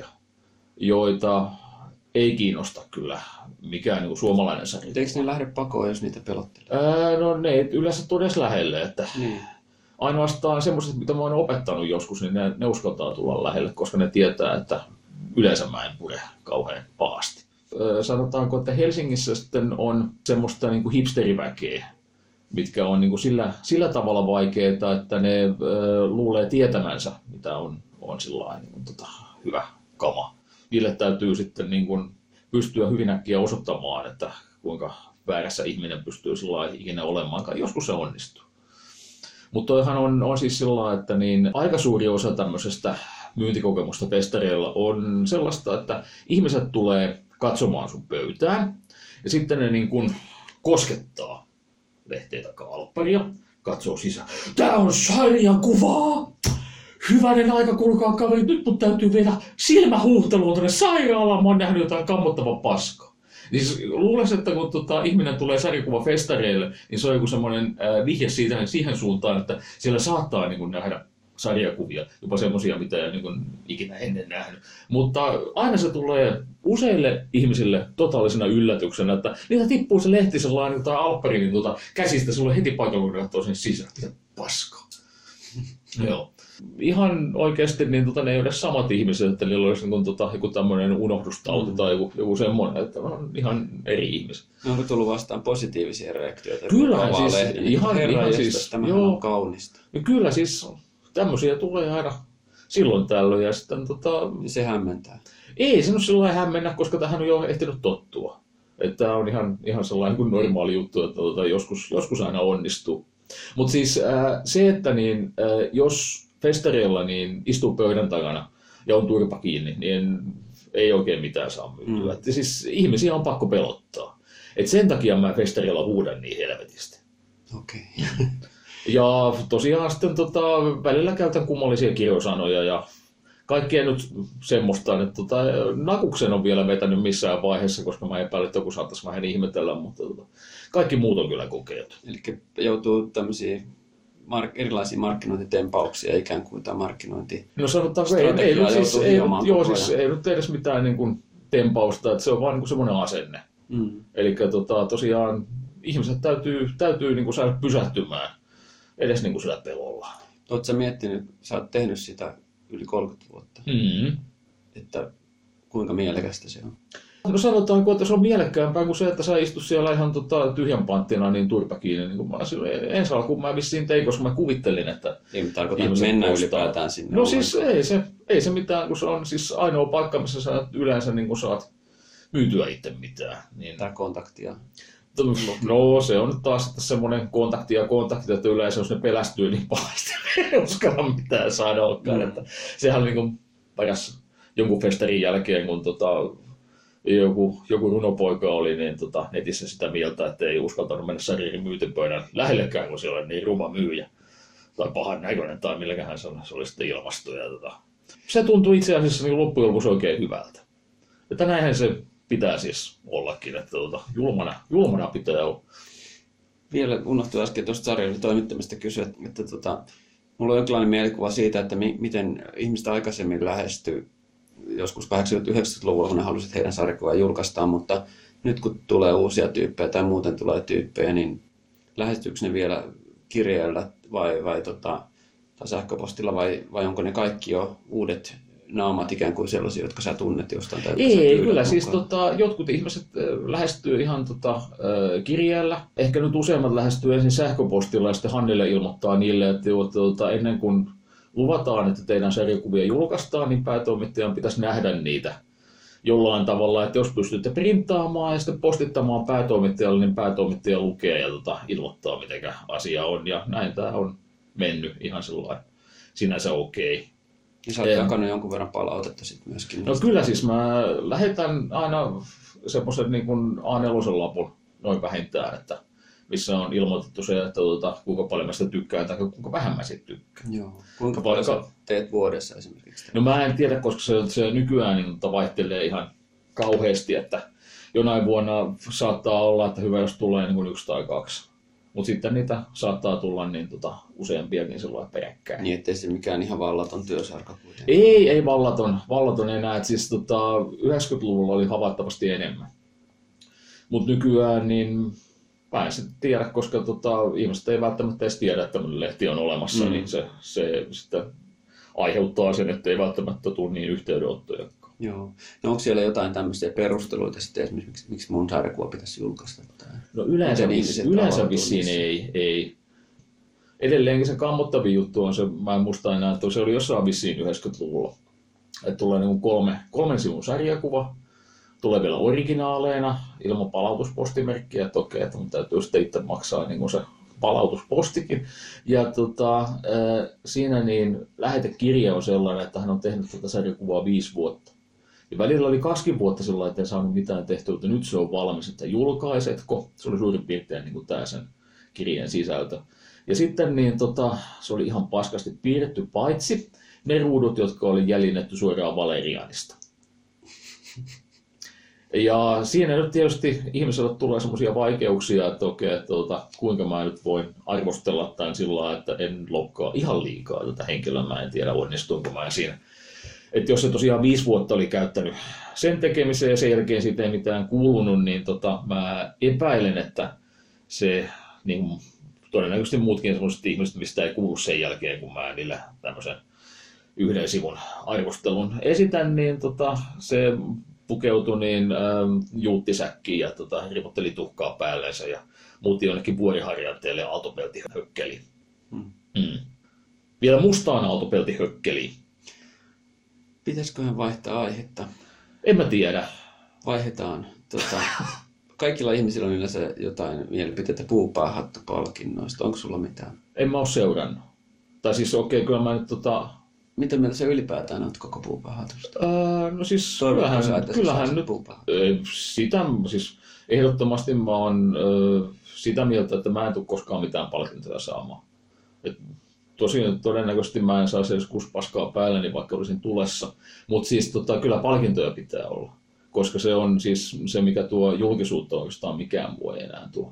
joita ei kiinnosta kyllä mikään niin kuin suomalainen sarja. Eikö ne lähde pakoon, jos niitä pelottelee? No ne ei yleensä tule edes lähelle. Että niin. Ainoastaan semmoiset, mitä mä oon opettanut joskus, niin ne uskaltaa tulla lähelle, koska ne tietää, että yleensä mä en pure kauhean pahasti. Sanotaanko, että Helsingissä sitten on semmoista niin kuin hipsteriväkeä, mitkä on niin kuin sillä tavalla vaikeita, että ne luulee tietämänsä, mitä on sillain, niin kuin, hyvä kama. Niille täytyy sitten niin kuin pystyä hyvin äkkiä osoittamaan, että kuinka väärässä ihminen pystyy sillä ikinä olemaankaan. Joskus se onnistuu. Mutta toihan on siis sillä että niin aika suuri osa tämmöisestä myyntikokemusta festareilla on sellaista, että ihmiset tulee katsomaan sun pöytään ja sitten ne niin kuin koskettaa lehteä tai alpparia, katsoo sisään. Tää on sarjakuvaa! Hyvänen aika, kuulkaa kaveri, nyt mut täytyy viedä silmähuuhteluun tuonne sairaalaan, mä oon nähnyt jotain kammottavan paskaa. Niin luulisin, että kun ihminen tulee sarjakuvafestareille, niin se on joku semmoinen vihje siihen suuntaan, että siellä saattaa niin kuin nähdä sarjakuvia, jopa semmoisia, mitä ei niin ikinä ennen nähnyt. Mutta aina se tulee useille ihmisille totaalisena yllätyksenä, että niitä tippuu se lehti sellainen tai alppari niin käsistä sulle heti paikalla, kun katsoo sen sisään. Mitä paskaa. Joo. Ihan oikeasti niin ne ei ole samat ihmiset, että niillä olisi niin joku tämmöinen unohdustauti tai joku semmoinen, että on ihan eri ihmiset. Onko tullut vastaan positiivisia reaktioita? Kyllä, siis ihan siis, tämähän on kaunista. Kyllä siis tämmöisiä tulee aina silloin tällöin ja sitten se hämmentää. Ei se nyt silloin hämmennä, koska tähän on jo ehtinyt tottua. Että tämä on ihan sellainen kuin normaali juttu, että joskus aina onnistuu. Mutta siis se, että niin, jos festareilla niin istuu pöydän takana ja on turpa kiinni, niin ei oikein mitään saa myytyä. Että siis ihmisiä on pakko pelottaa. Et sen takia mä festareilla huudan niin helvetisti. Okei. Ja tosiaan sitten välillä käytän kummallisia kirjosanoja ja kaikkea nyt semmoista, että nakuksen on vielä vetänyt missään vaiheessa, koska mä epäilen, että joku saattaisi vähän ihmetellä, mutta kaikki muut on kyllä kokeiltu. Eli joutuu tämmöisiä erilaisia markkinointitempauksia ikään kuin tämä markkinointi. No sanotaanko, ei nyt edes mitään niin kuin tempausta, että se on vaan niin kuin semmoinen asenne. Eli tosiaan ihmiset täytyy niin kuin saada pysähtymään edes niin kuin sillä pelolla. Oletko sä miettinyt, sä oot tehnyt sitä yli 30 vuotta, että kuinka mielekästä se on? No sanotaanko, että se on mielekkäämpää kuin se, että sä istut siellä ihan tyhjän panttina niin turpa kiinni. Niin kuin mä ensi alkuun mä vissiin tein, koska mä kuvittelin, että ei tarkoita mennä ylipäätään sinne. No siis ei se mitään, kun se on siis ainoa paikka, missä sä yleensä niin kuin saat myytyä itse mitään. Niin... Tai kontaktia. No se on nyt taas semmoinen kontakti, että yleensä jos ne pelästyy niin pahasti, ei uskalla mitään sanoakaan. Että sehän on niin kuin paras jonkun festarin jälkeen, kun joku runopoika oli niin netissä sitä mieltä, että ei uskaltanut mennä sarjin myyntipöydän lähellekään, kun siellä oli niin ruma myyjä. Tai pahan näköinen, tai milläköhän se oli sitten ilmasto. Ja se tuntui itse asiassa niin loppujen lopuksi oikein hyvältä. Että näinhän se pitää siis ollakin, että julmana pitää olla. Vielä unohtui äsken tuosta sarjan toimittamista kysyä, että mulla on jonkinlainen mielikuva siitä, että miten ihmiset aikaisemmin lähestyy joskus 80-90-luvulla, kun ne halusivat heidän sarjakuvaa julkaistaan, mutta nyt kun tulee uusia tyyppejä tai muuten tulee tyyppejä, niin lähestyykö ne vielä kirjeellä vai sähköpostilla vai onko ne kaikki jo uudet naamat ikään kuin sellaisia, jotka sä tunnet jostain? Ei, kyllä. Siis jotkut ihmiset lähestyy ihan kirjeellä. Ehkä nyt useimmat lähestyy ensin sähköpostilla ja sitten Hannille ilmoittaa niille, että ennen kuin luvataan, että teidän sarjakuvia julkaistaan, niin päätoimittajan pitäisi nähdä niitä jollain tavalla, että jos pystytte printtaamaan ja sitten postittamaan päätoimittajalle, niin päätoimittaja lukee ja ilmoittaa, miten asia on. Ja näin tämä on mennyt ihan sellainen sinänsä okei. Ja sä oot jakanut jonkun verran palautetta sitten myöskin. No kyllä siis mä lähetän aina semmoisen niin kuin A4-lapun noin vähintään, että missä on ilmoitettu se, että kuinka paljon mä sitä tykkään tai kuinka vähän mä siitä tykkään. Joo. Kuinka paljon sä teet vuodessa esimerkiksi? No mä en tiedä, koska se nykyään niin, vaihtelee ihan kauheasti, että jonain vuonna saattaa olla, että hyvä jos tulee niin 1 tai 2. Mutta sitten niitä saattaa tulla niin, useampiakin sellainen peräkkäin. Niin, ettei se mikään ihan vallaton työsarka kuitenkaan. Ei vallaton enää. Et siis 90-luvulla oli havaittavasti enemmän. Mutta nykyään niin mä en sitten tiedä, koska ihmiset ei välttämättä edes tiedä, että tämmöinen lehti on olemassa, niin se sitten aiheuttaa sen, että ei välttämättä tule niin yhteydenottoja. Joo. No onko siellä jotain tämmöisiä perusteluita sitten esimerkiksi, miksi mun sarjakuva pitäisi julkaista? No yleensä vissiin ei. Edelleenkin se kammottavin juttu on se, mä en muista enää, että se oli jossain vissiin 90-luvulla. Että tulee niin 3 sivun sarjakuva, tulee vielä originaaleina ilman palautuspostimerkkiä, että okei, että mun täytyy sitten itse maksaa niin se palautuspostikin. Ja siinä niin lähetekirja on sellainen, että hän on tehnyt tätä sarjakuvaa 5 vuotta. Ja välillä oli 2 vuotta sellainen, että en saanut mitään tehtyä, mutta nyt se on valmis, että julkaisetko. Se oli suurin piirtein niin kuin tämä sen kirjeen sisältö. Ja sitten niin, se oli ihan paskasti piirretty, paitsi ne ruudut, jotka oli jäljinnetty suoraan Valerianista. Ja siinä nyt tietysti ihmiselle tulee semmoisia vaikeuksia, että okei, että kuinka mä nyt voin arvostella tämän sillä lailla, että en loukkaa ihan liikaa tätä henkilöä. Mä en tiedä, onnistunko mä siinä. Että jos se tosiaan 5 vuotta oli käyttänyt sen tekemiseen ja sen jälkeen siitä ei mitään kuulunut, niin mä epäilen, että se niin todennäköisesti muutkin sellaiset ihmiset, mistä ei kuulu sen jälkeen, kun mä niillä tämmöisen 1 sivun arvostelun esitän, niin se pukeutui niin juuttisäkkiin ja ripotteli tuhkaa päälleensä ja muutti jonnekin vuoriharjanteelle aaltopeltihökkeliin. Vielä mustaan aaltopeltihökkeliin. Pitäisiköhän vaihtaa aihetta? En mä tiedä. Vaihdetaan. Kaikilla ihmisillä on yleensä jotain mielipiteitä puupäähattupalkinnoista. Onko sulla mitään? En mä ole seurannut. Tai siis kyllä mä nyt Mitä mieltä sä ylipäätään olet koko puupäähatusta? No siis kyllähän nyt sitä siis ehdottomasti mä oon sitä mieltä, että mä en tule koskaan mitään palkintoja saamaan. Todennäköisesti mä en saisi edes kuspaskaa päälleni, vaikka olisin tulessa. Mutta siis kyllä palkintoja pitää olla. Koska se on siis se, mikä tuo julkisuutta oikeastaan mikään muu ei enää tuo.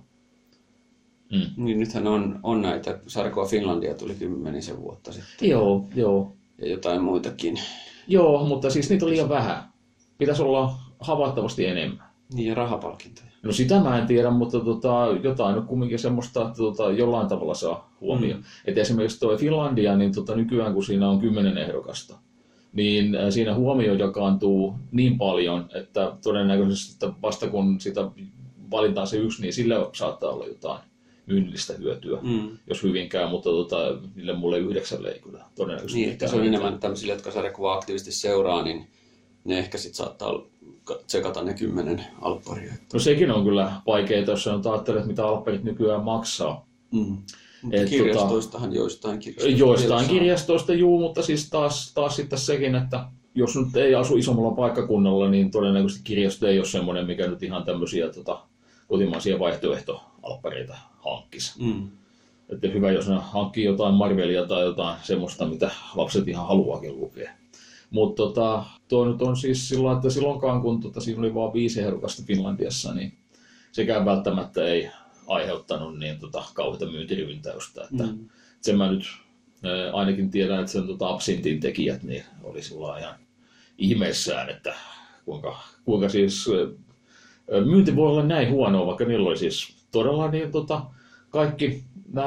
Niin nythän on näitä, Sarkoa Finlandia tuli 10 vuotta sitten. Joo. Ja jotain muitakin. Joo, mutta siis niitä on liian vähän. Pitäisi olla havaittavasti enemmän. Niin ja rahapalkintoja. No sitä mä en tiedä, mutta jotain on kumminkin semmoista, että jollain tavalla saa huomioon. Että esimerkiksi tuo Finlandia, niin nykyään kun siinä on 10 ehdokasta, niin siinä huomio jakaantuu niin paljon, että todennäköisesti että vasta kun sitä valitaan se 1, niin sillä saattaa olla jotain myynnillistä hyötyä, jos hyvin käy, mutta niille mulle 9 ei kyllä todennäköisesti. Niin, ehkä se on enemmän tämmöisille, jotka sarjakuvaa aktiivisesti seuraa, niin ne ehkä sitten saattaa tsekata ne 10 alpparia. No sekin on kyllä vaikeaa, jos ajattelet, mitä alpparit nykyään maksaa. Mutta kirjastoistahan joistain kirjastoista mutta siis taas sitten sekin, että jos nyt ei asu isommalla paikkakunnalla, niin todennäköisesti kirjasto ei ole semmoinen, mikä nyt ihan tämmöisiä kotimaisia vaihtoehtoalppareita hankkisi. Että hyvä, jos ne hankkii jotain Marvelia tai jotain semmoista, mitä lapset ihan haluaakin lukea. Mutta tuo nyt on siis sillä, että silloinkaan kun siinä oli vain 5 ehdokasta Finlandiassa, niin sekään välttämättä ei aiheuttanut niin kauheita myyntiryntäystä. Että sen mä nyt ainakin tiedän, että sen absintin tekijät niin oli sillä ihan ihmeessään, että kuinka siis myynti voi olla näin huonoa, vaikka niillä oli siis todella niin kaikki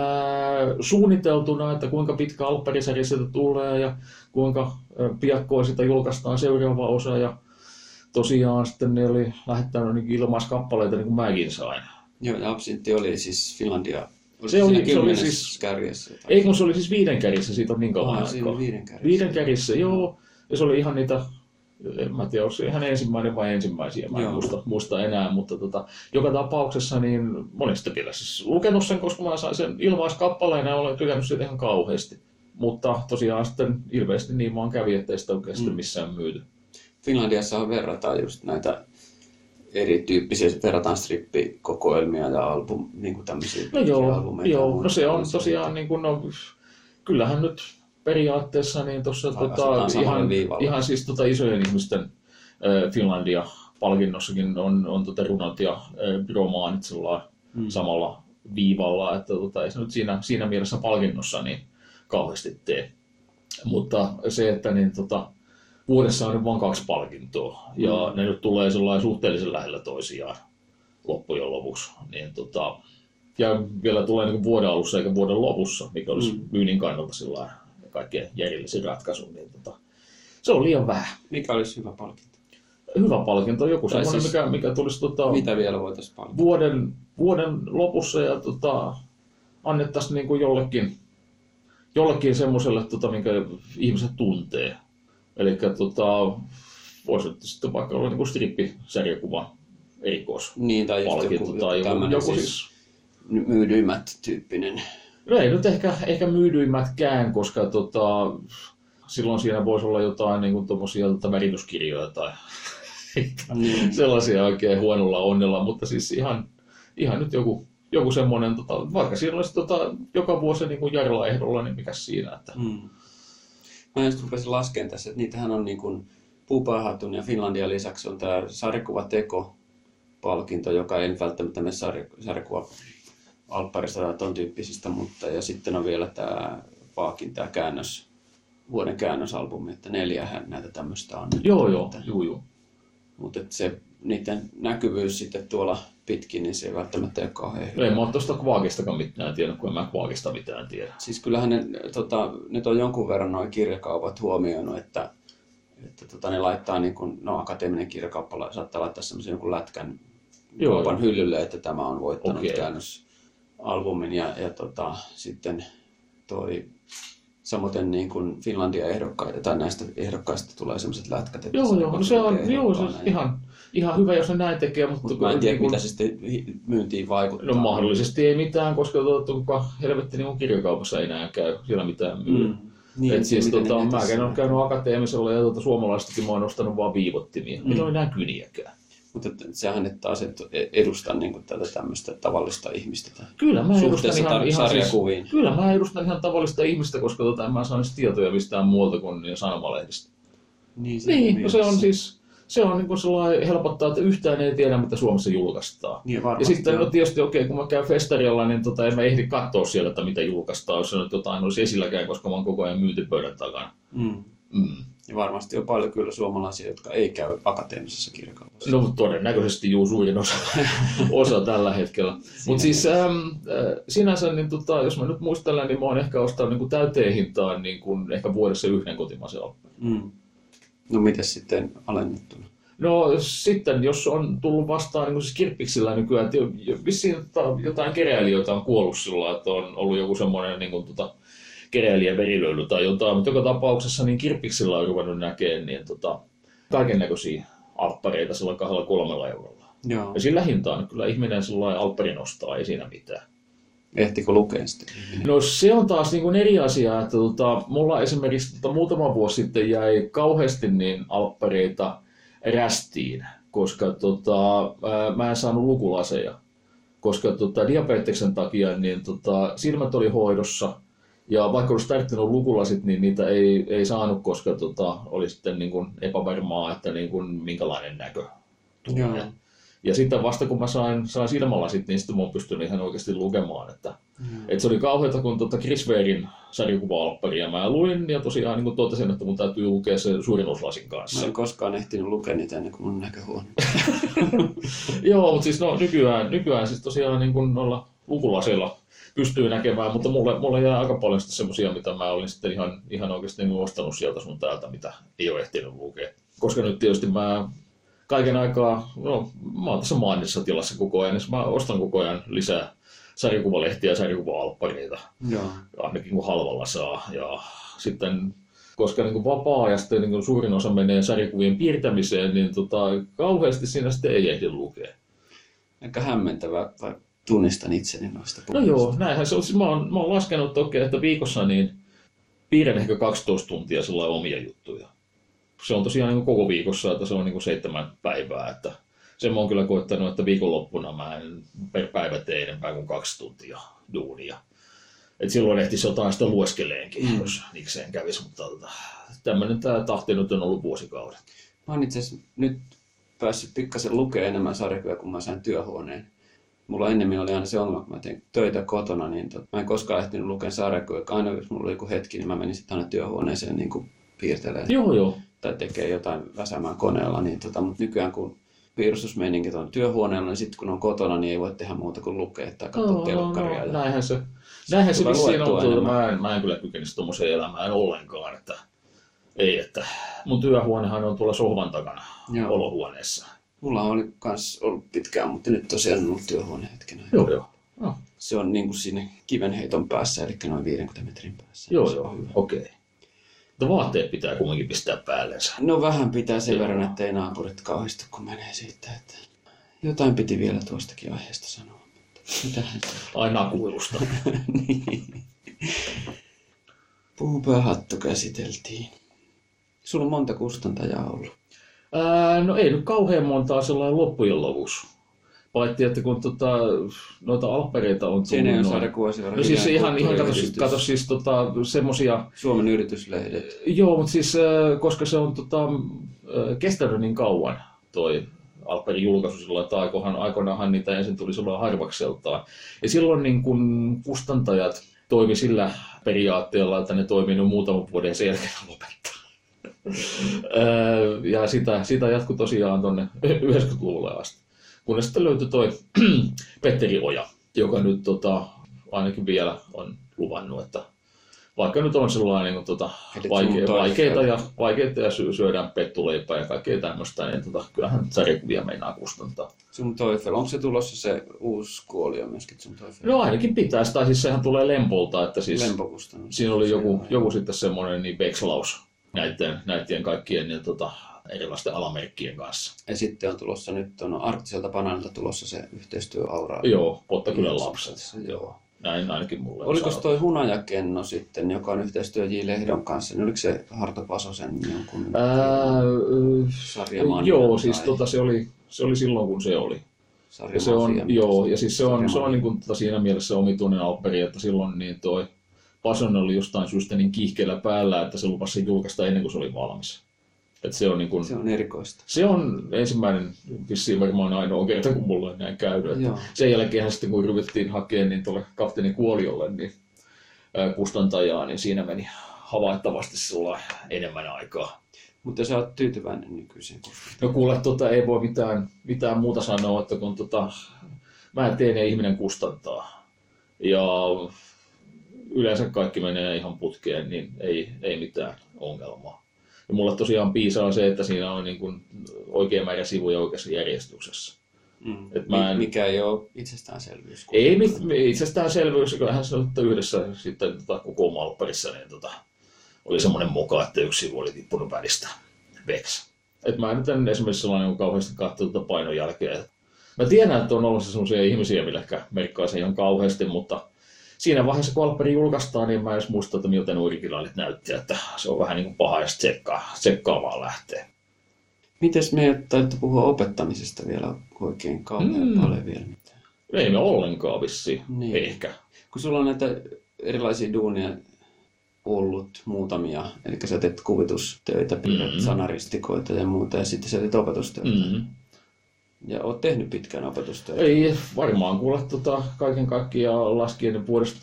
suunniteltuna, että kuinka pitkä alpparisarja sieltä tulee ja kuinka piakkoin sitä julkaistaan seuraava osa. Ja tosiaan sitten ne oli lähettänyt niin ilmaiskappaleita, niin kuin mäkin sain. Joo, ja absintti oli siis Finlandia. Se oli siis kärjessä. Ei, kun se oli siis 5 kärjessä, siitä on niin kauan aikaa. 5 kärjessä, joo. Ja se oli ihan niitä, en mä tiedä, onko se ihan ensimmäinen vai ensimmäisiä, mä en muista enää, mutta joka tapauksessa niin monesta vielä siis lukenut sen, koska mä sain sen ilmaiskappaleena ja olen tykännyt siitä ihan kauheasti. Mutta tosiaan sitten ilmeisesti niin vaan kävi, ettei sitä oikeasti missään myyty. Finlandiassa verrataan just näitä erityyppisiä, verrataan strippikokoelmia ja niin kuin tämmöisiä No albumeita. joo. No se on tosiaan, niin kuin, no, kyllähän nyt periaatteessa niin tuossa ihan siis isojen ihmisten Finlandia-palkinnossakin on runot ja romaanit samalla viivalla, että ei se nyt siinä mielessä palkinnossa niin kauheasti tee. Mutta se, että niin, vuodessa on nyt vain 2 palkintoa ja ne nyt tulee suhteellisen lähellä toisiaan loppujen lopuksi. Niin, ja vielä tulee niin vuoden alussa eikä vuoden lopussa, mikä olisi myynnin kannalta kaikkein järjellisin ratkaisu. Niin, se on liian vähän. Mikä olisi hyvä palkinto? Hyvä palkinto, joku semmoinen, siis, mikä tulisi mitä vielä voitaisiin palkinto? Vuoden lopussa ja annettaisiin niin kuin jollekin semmoiselle, minkä ihmiset tuntee. Eli voisi sitten vaikka olla niin strippisarjakuva niin, tai joku siis myydyimmät tyyppinen. No ei nyt ehkä myydyimätkään, koska silloin siinä voisi olla jotain niin tuommoisia värityskirjoja tai sellaisia oikein huonolla onnella, mutta siis ihan nyt joku semmoinen, vaikka siinä olisi joka vuosi niin kuin Jarla ehdolla, niin mikäs siinä. Että... Mä just rupesin laskemaan tässä, että niitähän on niin kuin Puuparhatun ja Finlandia lisäksi on tämä sarjakuvateko-palkinto, joka ei välttämättä mene sarjakuva-alpparista tai ton tyyppisistä, mutta ja sitten on vielä tämä Paakin tämä vuoden käännösalbumi, että 4 näitä tämmöistä on. Joo. Mutta se niiden näkyvyys sitten tuolla pitkin, niin se ei välttämättä ole kauhean hyvä. Ei mä oon tuosta Kvaakistakaan mitään tiedä, kun en mä Kvaakista mitään tiedä. Siis kyllähän nyt on jonkun verran nuo kirjakaupat huomioinut, että ne laittaa, niin kun, akateeminen kirjakauppa saattaa laittaa semmoisen jonkun lätkän kaupan hyllylle, että tämä on voittanut käännösalbumin ja sitten samoin niin kuin Finlandia-ehdokkaita tai näistä ehdokkaista tulee sellaiset lätkät. Että se on ihan hyvä, jos ne näin tekee. Mutta mä en tiedä, mitä se sitten myyntiin vaikuttaa. No mahdollisesti ei mitään, koska kuka helvetti niin kirjakaupassa ei enää käy siellä mitään myy. Niin, siis, mäkin olen käynyt akateemisella ja suomalaistakin mä oon ostanut vaan viivottimia. Ei ole enää kyniäkään. Mutta sehän et taas edusta niin tätä tämmöistä tavallista ihmistä. Kyllä mä edustan ihan tavallista ihmistä, koska en mä saa tietoja mistään muualta kuin sanomalehdistä. Niin, se on niin sellainen helpottaa, että yhtään ei tiedä, mitä Suomessa julkaistaan. Niin, ja sitten tietysti kun mä käyn festarialla, niin en mä ehdi katsoa siellä, että mitä julkaistaan, jos se nyt jotain olisi esilläkään, koska mä oon koko ajan myyntipöydän takana. Ja varmasti on paljon kyllä suomalaisia, jotka ei käy akateemisessa kirjakaupassa. No todennäköisesti suurin osa tällä hetkellä. Mutta siis sinänsä, niin, jos mä nyt muistelen, niin mä oon ehkä ostanut niin täyteen hintaan niin ehkä vuodessa 1 kotimaisen alpparin. No mitäs sitten alennettuna? No sitten, jos on tullut vastaan niin siis kirppiksillä nykyään, että vissiin jotain keräilijöitä on kuollut sillä, että on ollut joku semmoinen niin keräilijä verilöyly tai jotain, mutta joka tapauksessa niin kirppiksillä on ruvennut näkemään niin, kaiken näköisiä alppareita sillä 2-3 eurolla. Joo. Ja sillä hintaan kyllä ihminen sillä alpparin ostaa, ei siinä mitään. Ehtikö lukea sitten? No se on taas niin kuin eri asia, että mulla esimerkiksi muutama vuosi sitten jäi kauheasti niin alppareita rästiin, koska mä en saanut lukulaseja, koska diabeteksen takia niin silmät oli hoidossa ja vaikka olisi tarvittanut lukulasit, niin niitä ei saanut, koska oli sitten niin kuin epävarmaa, että niin kuin minkälainen näkö tulee. Ja sitten vasta kun mä sain silmälasit, niin sitten mä pystyn ihan oikeasti lukemaan. Että se oli kauheata, kun Chris Warein sarjakuva-alpparia mä luin ja tosiaan niin kuin totesin, että mun täytyy lukea se suurennuslasin kanssa. Mä en koskaan ehtinyt lukea niitä ennen kuin mun näkö huono. Joo, mutta siis nykyään siis tosiaan niin kuin noilla lukulaseilla pystyy näkemään, mutta mulle jää aika paljon semmoisia, mitä mä olin sitten ihan oikeasti niin ostanut sieltä sun täältä, mitä ei ole ehtinyt lukea. Koska nyt tietysti mä kaiken aikaa, mä oon tässä maannissa tilassa koko ajan, niin mä ostan koko ajan lisää sarjakuvalehtiä ja sarjakuva-alppareita. Ainakin kun halvalla saa. Ja sitten, koska niin vapaa-ajasta niin suurin osa menee sarjakuvien piirtämiseen, niin kauheasti siinä sitten ei ehdi lukea. Aika hämmentävää, vai tunnistan itseni noista puolista. No joo, näinhän se on. Mä oon laskenut toki, että viikossa niin piirrän ehkä 12 tuntia sellainen omia juttuja. Se on tosiaan niin koko viikossa, että se on niin 7 päivää, että Sen mä oon kyllä koettanut, että viikonloppuna mä en per päivä tee enempää kuin 2 tuntia duunia. Et silloin ehtisi jotain sitä lueskeleenkin, jos niikseen kävisi, mutta tämmöinen tämä tahti nyt on ollut vuosikaudet. Mä oon itse asiassa nyt päässyt pikkasen lukemaan enemmän sarjakuja, kun mä sain työhuoneen. Mulla ennemmin oli aina se ongelma, kun mä tein töitä kotona, niin mä en koskaan ehtinyt lukea sarjakuja. Aina jos mulla oli joku hetki, niin mä menin sitten aina työhuoneeseen niin kuin piirtelemään. Joo. Tai tekee jotain väsämään koneella. Niin mutta nykyään kun piirustusmeiningit on työhuoneella, niin sitten kun on kotona, niin ei voi tehdä muuta kuin lukea tai katsoa telkkaria. No, näinhän se vissiin on. Mä en kyllä kykenisi tuommoiseen elämään ollenkaan. Että mun työhuonehan on tuolla sohvan takana olohuoneessa. Mulla oli kans ollut pitkään, mutta nyt tosiaan on ollut työhuone hetkenä. Joo. Se on niin kuin siinä kivenheiton päässä, eli noin 50 metrin päässä. Joo, okei. Mutta vaatteet pitää kumminkin pistää päällensä. No vähän pitää sen verran, ettei naapurit kauhistu, kun menee siitä. Että jotain piti vielä tuostakin aiheesta sanoa. Mitähän se? Ai nakuilusta. Niin. Puupäähattu käsiteltiin. Sulla on monta kustantajaa ollut. No ei nyt kauhean montaa sellainen loppujen lopuksi. Paitsi, että kun noita alppereita on tullut... Seinäjoen sarjakuvaseura. No siis ihan kato siis semmosia... Suomen yrityslehdet. Joo, mutta siis koska se on kestänyt niin kauan toi alpperin julkaisu sillä että aikoinaanhan niitä ensin tuli sellainen harvakseltaan. Ja silloin niin kun kustantajat toimi sillä periaatteella, että ne toimii nyt muutaman vuoden sen jälkeen lopettaa. Ja sitä jatkui tosiaan tuonne 90-luvulle asti. Kunnes sitten löytyi toi Petteri Oja, joka nyt ainakin vielä on luvannut, että vaikka nyt on sellainen vaikeita ja syödään pettuleipää ja kaikkea tämmöistä, niin kyllähän sarjakuvia meinaa kustantaa. Zum Teufel, onko se tulossa se uusi kuolio myöskin Zum Teufel? No ainakin pitäisi, tai siis sehän tulee Lempolta, että siis siinä oli joku sitten semmoinen niin vekslaus näiden kaikkien niin, erilaisten alamerkkien kanssa. Ja sitten on tulossa nyt Arktiselta Banaanilta tulossa se yhteistyöaura. Joo, Pottakylän lapset. Joo. Näin ainakin mulle. Oliko toi Hunajakenno sitten, joka on yhteistyö J. Lehdon kanssa, niin oliko se Harto Pasosen jonkun sarjamaan? Joo, siis se oli silloin kun se oli. Ja se on, ja siis se on niin kuin, siinä mielessä omituinen alpperi, että silloin niin toi Pasonen oli jostain syystä niin kiihkeellä päällä, että se lupasi julkaista ennen kuin se oli valmis. Se on erikoista. Se on ensimmäinen, vissiin varmaan ainoa kerta, kun mulla on näin käynyt. Sen jälkeen sitten, kun ryhdyttiin hakemaan niin tuolle kapteeni Kuoliolle niin kustantajaa, niin siinä meni havaittavasti sulla enemmän aikaa. Mutta sä oot tyytyväinen nykyiseen kustantajaan? No kuule, ei voi mitään muuta sanoa, että kun mä teen ja ihminen kustantaa. Ja yleensä kaikki menee ihan putkeen, niin ei mitään ongelmaa. Ja mulle tosiaan piisaa se, että siinä on niin kuin oikea määrä sivuja oikeassa järjestyksessä. Mikä ei ole itsestäänselvyys. Ei itsestäänselvyys, kyllähän se on yhdessä sitten koko alpperissa niin oli semmoinen moka, että yksi sivu oli tippunut välistä veksi. Mä nyt en esimerkiksi sellainen kauheasti katsoa painon jälkeen. Mä tiedän, että on olemassa sellaisia ihmisiä, millä ehkä merkkaa se ihan kauheasti, mutta siinä vaiheessa, kun alpperi julkaistaan, niin mä edes muista, että miltä nuo originaalit näytti, että se on vähän niin kuin paha ja tsekkaa vaan lähtee. Mites me taitte puhua opettamisesta vielä oikein kauhean paljon vielä mitään? Ei me ollenkaan vissiin, niin. Ehkä. Kun sulla on näitä erilaisia duunia ollut muutamia, eli sä teet kuvitustöitä, piirrät sanaristikoita ja muuta, ja sitten sä teet opetustöitä. Ja oot tehnyt pitkään opetustöitä? Ei varmaan kuule kaiken kaikkiaan laskien vuodesta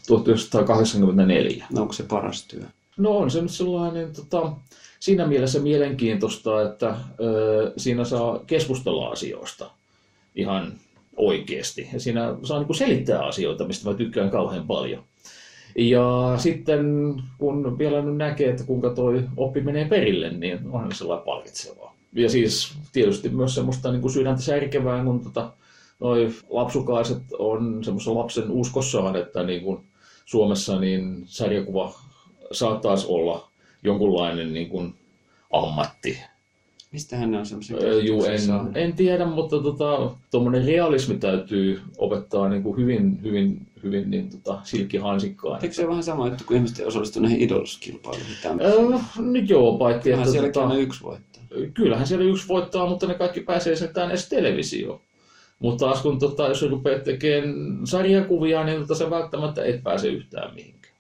1984. No onko se paras työ? No on se nyt sellainen siinä mielessä mielenkiintoista, että siinä saa keskustella asioista ihan oikeasti. Ja siinä saa niin kuin selittää asioita, mistä mä tykkään kauhean paljon. Ja sitten kun vielä nyt näkee, että kuinka toi oppi menee perille, niin on sellainen palkitsevaa. Ja siis tietysti myös semmoista niin kuin sydäntä särkevää, kun noi lapsukaiset on semmoisen lapsen uskossaan, että niin kuin Suomessa niin sarjakuva saattaisi olla jonkunlainen niin kuin ammatti. Mistähän ne on semmoisen en tiedä, mutta tuommoinen realismi täytyy opettaa niin kuin hyvin niin, silkkihansikkaan. Eikö se ole vähän sama juttu, kun ihmiset osallistuu näihin Idols-kilpailuihin? Nyt joo, paitsi että... sielläkin on 1 voittaa. kyllähän siellä yksi voittaa, mutta ne kaikki pääsee sentään edes televisioon. Mutta taas kun jos rupeat tekemään sarjakuvia, niin sä välttämättä et pääse yhtään mihinkään.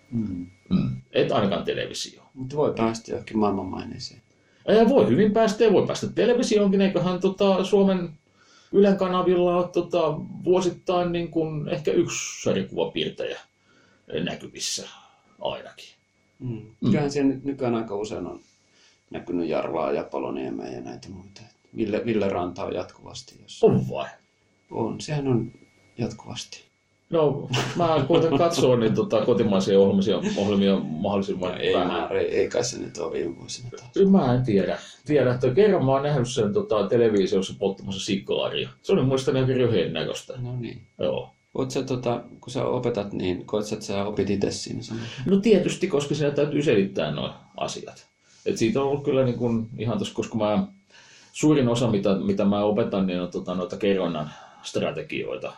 Et ainakaan televisioon. Mutta voi päästä johonkin maailmanmaineeseen. Voi hyvin päästä ja voi päästä televisioonkin, eiköhän Suomen Ylen kanavilla ole vuosittain niin kuin ehkä yksi sarjakuvapiirtäjä näkyvissä ainakin. Kyllähän siellä nykyään aika usein on näkynyt Jarlaa ja Paloniemeä ja näitä muita. Ville Ranta on jatkuvasti. On vai? On, sehän on jatkuvasti. No, mä koitan katsoa niin kotimaisia ohjelmia mahdollisimman vähän. Ei kai se nyt ole viime vuosina taas. Mä en tiedä, että kerran mä oon nähnyt sen televisiossa polttamassa sikkaaria. Se oli muistan aika röheen näköistä. No niin. Joo. Oot sä, kun sä opetat, niin koet sä, että sä opit itse siinä samalla? No tietysti, koska siinä täytyy selittää nuo asiat. Et siitä on ollut kyllä niin kun ihan tossa, koska suurin osa, mitä mä opetan, niin on noita kerronnan strategioita.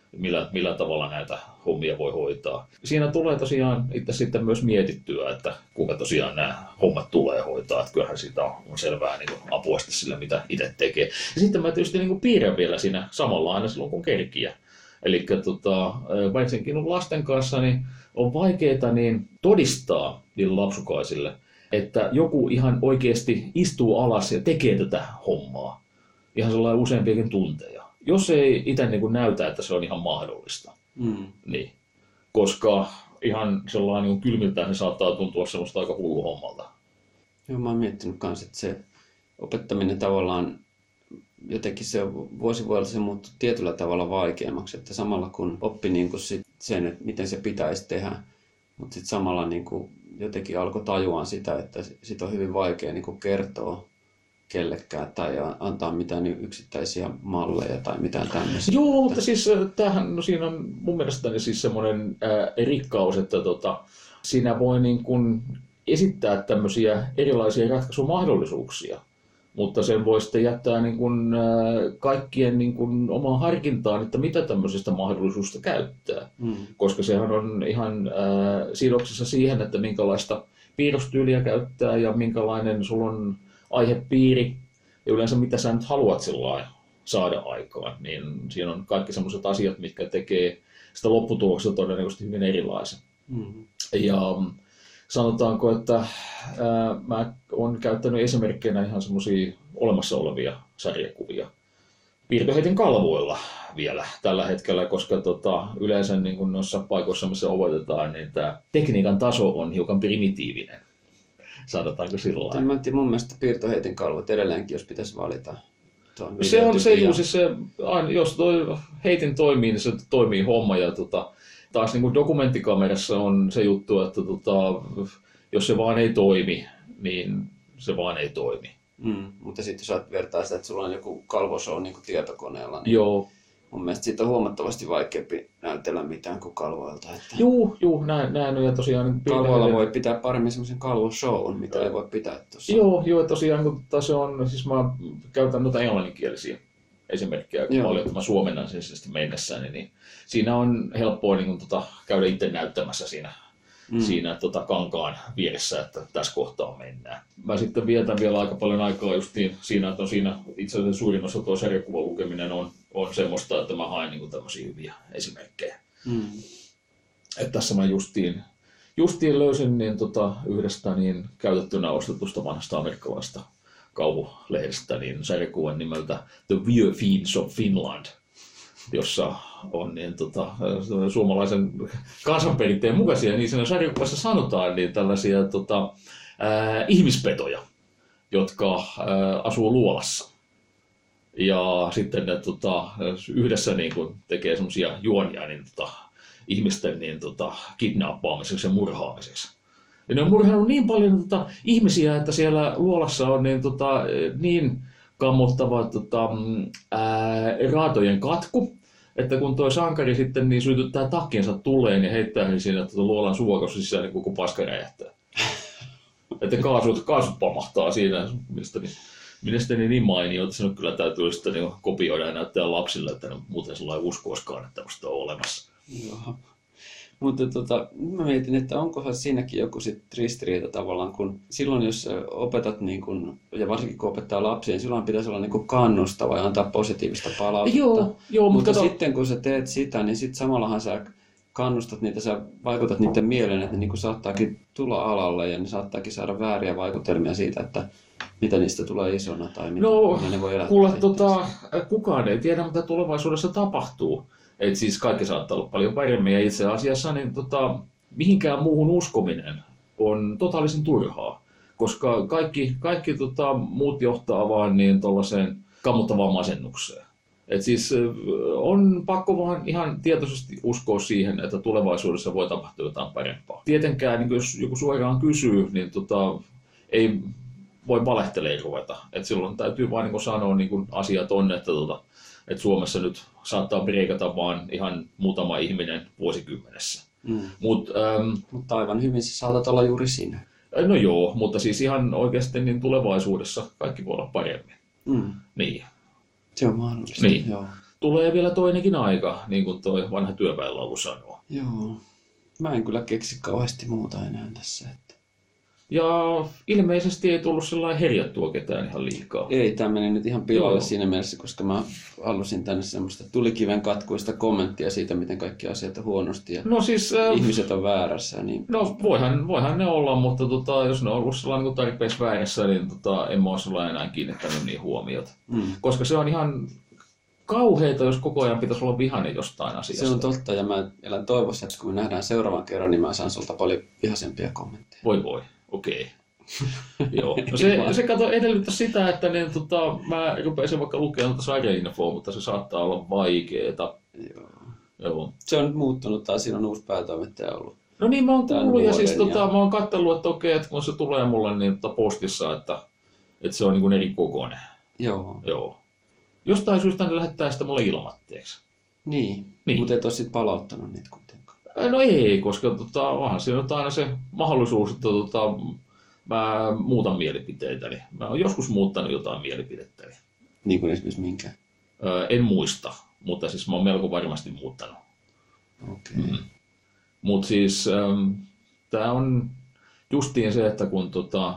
Millä tavalla näitä hommia voi hoitaa. Siinä tulee tosiaan itse sitten myös mietittyä, että kuinka tosiaan nämä hommat tulee hoitaa. Että kyllähän siitä on selvää niin apua sille, mitä itse tekee. Ja sitten mä tietysti niin piirrän vielä siinä samalla aina silloin, kun kerkiä. Eli varsinkin lasten kanssa niin on vaikeaa niin todistaa niille lapsukaisille, että joku ihan oikeasti istuu alas ja tekee tätä hommaa. Ihan sellainen useampiakin tunteja. Jos ei itse niin näytä, että se on ihan mahdollista. Niin. Koska ihan sellainen niin kylmiltään se saattaa tuntua semmoista aika hullu hommalta. Joo, mä oon miettinyt kanssa, että se opettaminen tavallaan jotenkin se vuosi vuodelta se muuttui tietyllä tavalla vaikeammaksi, että samalla kun oppi niin kuin sen, että miten se pitäisi tehdä, mutta sitten samalla niin kuin jotenkin alkoi tajuaan sitä, että sit on hyvin vaikea niin kuin kertoa kellekään tai antaa mitään yksittäisiä malleja tai mitään tämmöisiä. Joo, mutta siis tämähän, no siinä on mun mielestäni siis semmoinen rikkaus, että siinä voi niin kuin esittää tämmöisiä erilaisia ratkaisumahdollisuuksia, mutta sen voi sitten jättää niin kuin kaikkien niin kuin omaan harkintaan, että mitä tämmöisestä mahdollisuudesta käyttää, koska sehän on ihan sidoksissa siihen, että minkälaista piirrostyyliä käyttää ja minkälainen sulla on aihepiiri ja yleensä mitä sä nyt haluat saada aikaan, niin siinä on kaikki sellaiset asiat, mitkä tekee sitä lopputuloksesta todennäköisesti hyvin erilaisen. Ja sanotaanko, että mä oon käyttänyt esimerkkeinä ihan semmoisia olemassa olevia sarjakuvia piirtoheitin kalvoilla vielä tällä hetkellä, koska yleensä niin kun noissa paikoissa, missä opetetaan, niin tämä tekniikan taso on hiukan primitiivinen. Sanotaanko sillä lailla? Mun mielestä piirtoheitin kalvot edelleenkin, jos pitäisi valita. Se on se, jos toi heitin toimii, niin se toimii homma. Ja taas niin kuin dokumenttikamerassa on se juttu, että jos se vaan ei toimi, niin se vaan ei toimi. Mutta sitten jos olet vertaa sitä, että sulla on joku kalvoshow niin kuin tietokoneella, niin joo. Mun mielestä siitä on huomattavasti vaikeampi näytellä mitään kuin kalvoilta. Että Joo, näin on ja tosiaan... Kalvoilla voi pitää paremmin semmoisen kalvoshown, mitä ei voi pitää tuossa. Joo, tosiaan kun se on, siis mä käytän noita englanninkielisiä esimerkkejä, kun paljon että mä suomennan sen mennessäni, niin siinä on helppoa niin kun, käydä itse näyttämässä siinä kankaan vieressä, että tässä kohtaa mennään. Mä sitten vietän vielä aika paljon aikaa justiin siinä, että siinä itse asiassa suurin osa tuo sarjakuvan lukeminen on semmoista, että mä haen niin tämmöisiä hyviä esimerkkejä. Että tässä mä justiin löysin niin yhdestä niin käytettynä ostetusta vanhasta amerikkalaista kauhulehdestä niin sarjakuvan nimeltä The Weird Fiends of Finland, jossa on niin, suomalaisen kansanperinteen mukaisia, niin siinä sarjakuvassa sanotaan niin tällaisia ihmispetoja, jotka asuu luolassa. Ja sitten ne yhdessä niin kun tekee semmoisia juonia niin, ihmisten niin, kidnappaamiseksi ja murhaamiseksi. Ja ne on murhannut niin paljon ihmisiä, että siellä luolassa on niin kammottava raatojen katku, että kun tuo sankari sitten niin sytyttää takkinsa tuleen ja heittää siinä luolan suokossa sisään, niin koko paska räjähtää. Että kaasut pamahtaa siinä. Mielestäni niin mainio, että sen kyllä täytyy sitten niin kopioida ja näyttää lapsille, että ne muuten sellainen uskoiskaan, että tämmöistä on olemassa. Joo. Mutta mä mietin, että onkohan siinäkin joku sit ristiriita tavallaan, kun silloin jos opetat, niin kun, ja varsinkin kun opettaa lapsia, niin silloin pitäisi olla niin kun kannustava ja antaa positiivista palautetta. Joo, mutta sitten kun sä teet sitä, niin sit samallahan sä kannustat niitä, sä vaikutat niiden mieleen, että ne niin kun saattaakin tulla alalle ja ne saattaakin saada vääriä vaikutelmia siitä, että mitä niistä tulee isona tai mitä ne voi elää. Kuule, kukaan ei tiedä, mitä tulevaisuudessa tapahtuu. Et siis kaikki saattaa olla paljon paremmin ja itse asiassa niin mihinkään muuhun uskominen on totaalisen turhaa, koska kaikki muut johtaa vaan niin tuollaiseen kammottavaan masennukseen. Et siis on pakko vaan ihan tietoisesti uskoa siihen, että tulevaisuudessa voi tapahtua jotain parempaa. Tietenkään, niin jos joku suoraan kysyy, niin ei voi valehtelemaan ruveta. Et silloin täytyy vain niin sanoa niin asiat on, että Suomessa nyt saattaa breikata vaan ihan muutama ihminen vuosikymmenessä. Mutta aivan hyvin se saatat olla juuri sinä. No joo, mutta siis ihan oikeasti niin tulevaisuudessa kaikki voi olla paremmin. Niin. Se on mahdollista. Niin. Joo. Tulee vielä toinenkin aika, niin kuin tuo vanha työväenlaulu sanoo. Joo. Mä en kyllä keksi kauheasti muuta enää tässä. Ja ilmeisesti ei tullut sellainen herjattua ketään ihan liikaa. Ei, tämä meni nyt ihan pilalle siinä mielessä, koska mä halusin tänne semmoista tulikiven katkuista kommenttia siitä, miten kaikki asiat on huonosti ja ihmiset on väärässä. Niin... No voihan ne olla, mutta jos ne on ollut sellainen tarpeeksi väärässä, niin en mä ole enää kiinnittänyt niin huomiota. Koska se on ihan kauheita, jos koko ajan pitäisi olla vihainen jostain asiasta. Se on totta, ja mä elän toivossa, että kun me nähdään seuraavan kerran, niin mä saan sulta paljon vihaisempia kommentteja. Voi. Okei. Joo. No se kato edellyttää sitä, että mä rupeaisin vaikka lukemaan sarjainfoa, mutta se saattaa olla vaikeeta. Joo. Se on nyt muuttunut taas, siinä on uusi päätoimittaja ollut. No niin, mä oon kuullut ja siis mä oon katsellut, että okei, että kun se tulee mulle niin postissa, että se on niin kuin eri kokoinen. Joo. Jostain syystä ne lähettää sitä mulle ilmatteeksi. Niin. Mutta et ole sit palauttanut niitä kuitenkaan. No ei, koska onhan siinä on aina se mahdollisuus, että mä muutan mielipiteitäni. Mä oon joskus muuttanut jotain mielipidettäni. Niin kuin esimerkiksi minkä? En muista, mutta siis mä oon melko varmasti muuttanut. Okei. Mutta siis tää on justiin se, että kun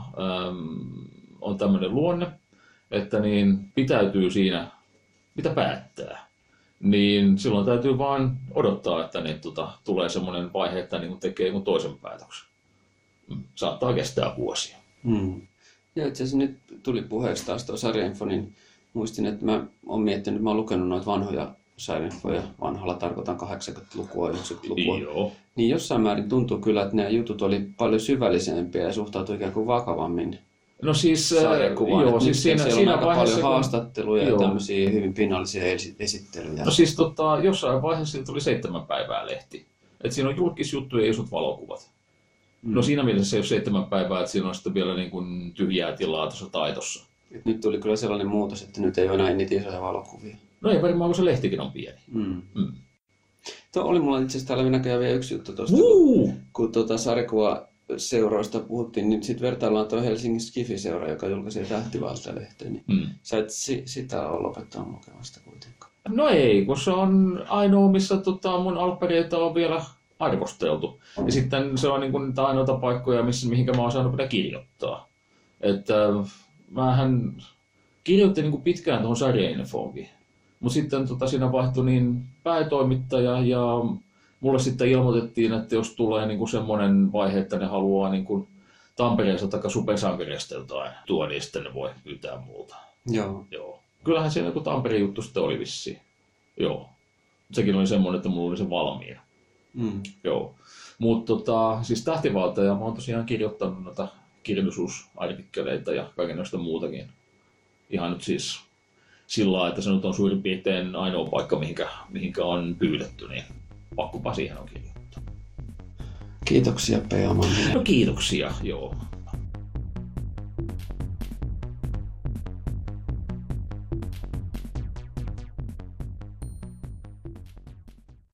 on tämmöinen luonne, että niin pitäytyy siinä, mitä päättää. Niin silloin täytyy vaan odottaa, että niin, tulee semmoinen vaihe, että niin tekee jonkun toisen päätöksen. Saattaa kestää vuosia. Ja itse asiassa nyt tuli puheeksi taas tuo sarjainfo, niin muistin, että mä oon miettinyt, että mä oon lukenut noita vanhoja sarjainfoja. Vanhalla tarkoitan 80-lukua ja 90-lukua. Joo. Niin jossain määrin tuntuu kyllä, että nämä jutut oli paljon syvällisempiä ja suhtautui ikään kuin vakavammin. No siis, joo, siis siinä on aika vaiheessa, paljon haastatteluja ja tämmöisiä hyvin pinnallisia esittelyjä. No siis jossain vaiheessa tuli 7 päivää lehti. Et siinä on julkisjuttuja ja isot valokuvat. No siinä mielessä se ei ole 7 päivää, että siinä on sitten vielä niin kuin tyhjää tilaa tuossa taitossa. Et nyt tuli kyllä sellainen muutos, että nyt ei ole enää niitä isoja valokuvia. No ei varmaan, kun se lehtikin on pieni. Tuo oli mulla itse asiassa täällä näköjään vielä yksi juttu tuosta, kun sarjakuva-seuroista puhuttiin, niin sitten vertaillaan tuo Helsingin Skifi-seura, joka julkaisi Tähtivalta-lehteen, niin sä et sitä ole lopettanut lukemasta kuitenkaan. No ei, kun se on ainoa, missä mun alppareita on vielä arvosteltu. Ja sitten se on niin kuin niitä ainoita paikkoja, mihinkä mä oon saanut pitää kirjoittaa. Että mähän kirjoitin niin kuin pitkään tuohon sarjainfoonkin. Mutta sitten siinä vaihtui niin päätoimittaja ja mulle sitten ilmoitettiin, että jos tulee niin kuin semmoinen vaihe, että ne haluaa niin kuin Tampereesta tai Supersankareista jotain tuoda, niin sitten ne voi pyytää multa. Joo. Kyllähän siinä joku Tampereen juttu sitten oli vissiin. Joo. Sekin oli semmoinen, että mulla oli se valmiina. Joo. Mutta siis Tähtivalta ja mä oon tosiaan kirjoittanut noita kirjallisuusartikkeleita ja kaikenlaista muutakin. Ihan nyt siis sillä lailla, että se nyt on suurin piirtein ainoa paikka, mihinkä on pyydetty, niin pakkopa siihen on kirjoittaa. Kiitoksia, P.A. Manninen. No kiitoksia, joo.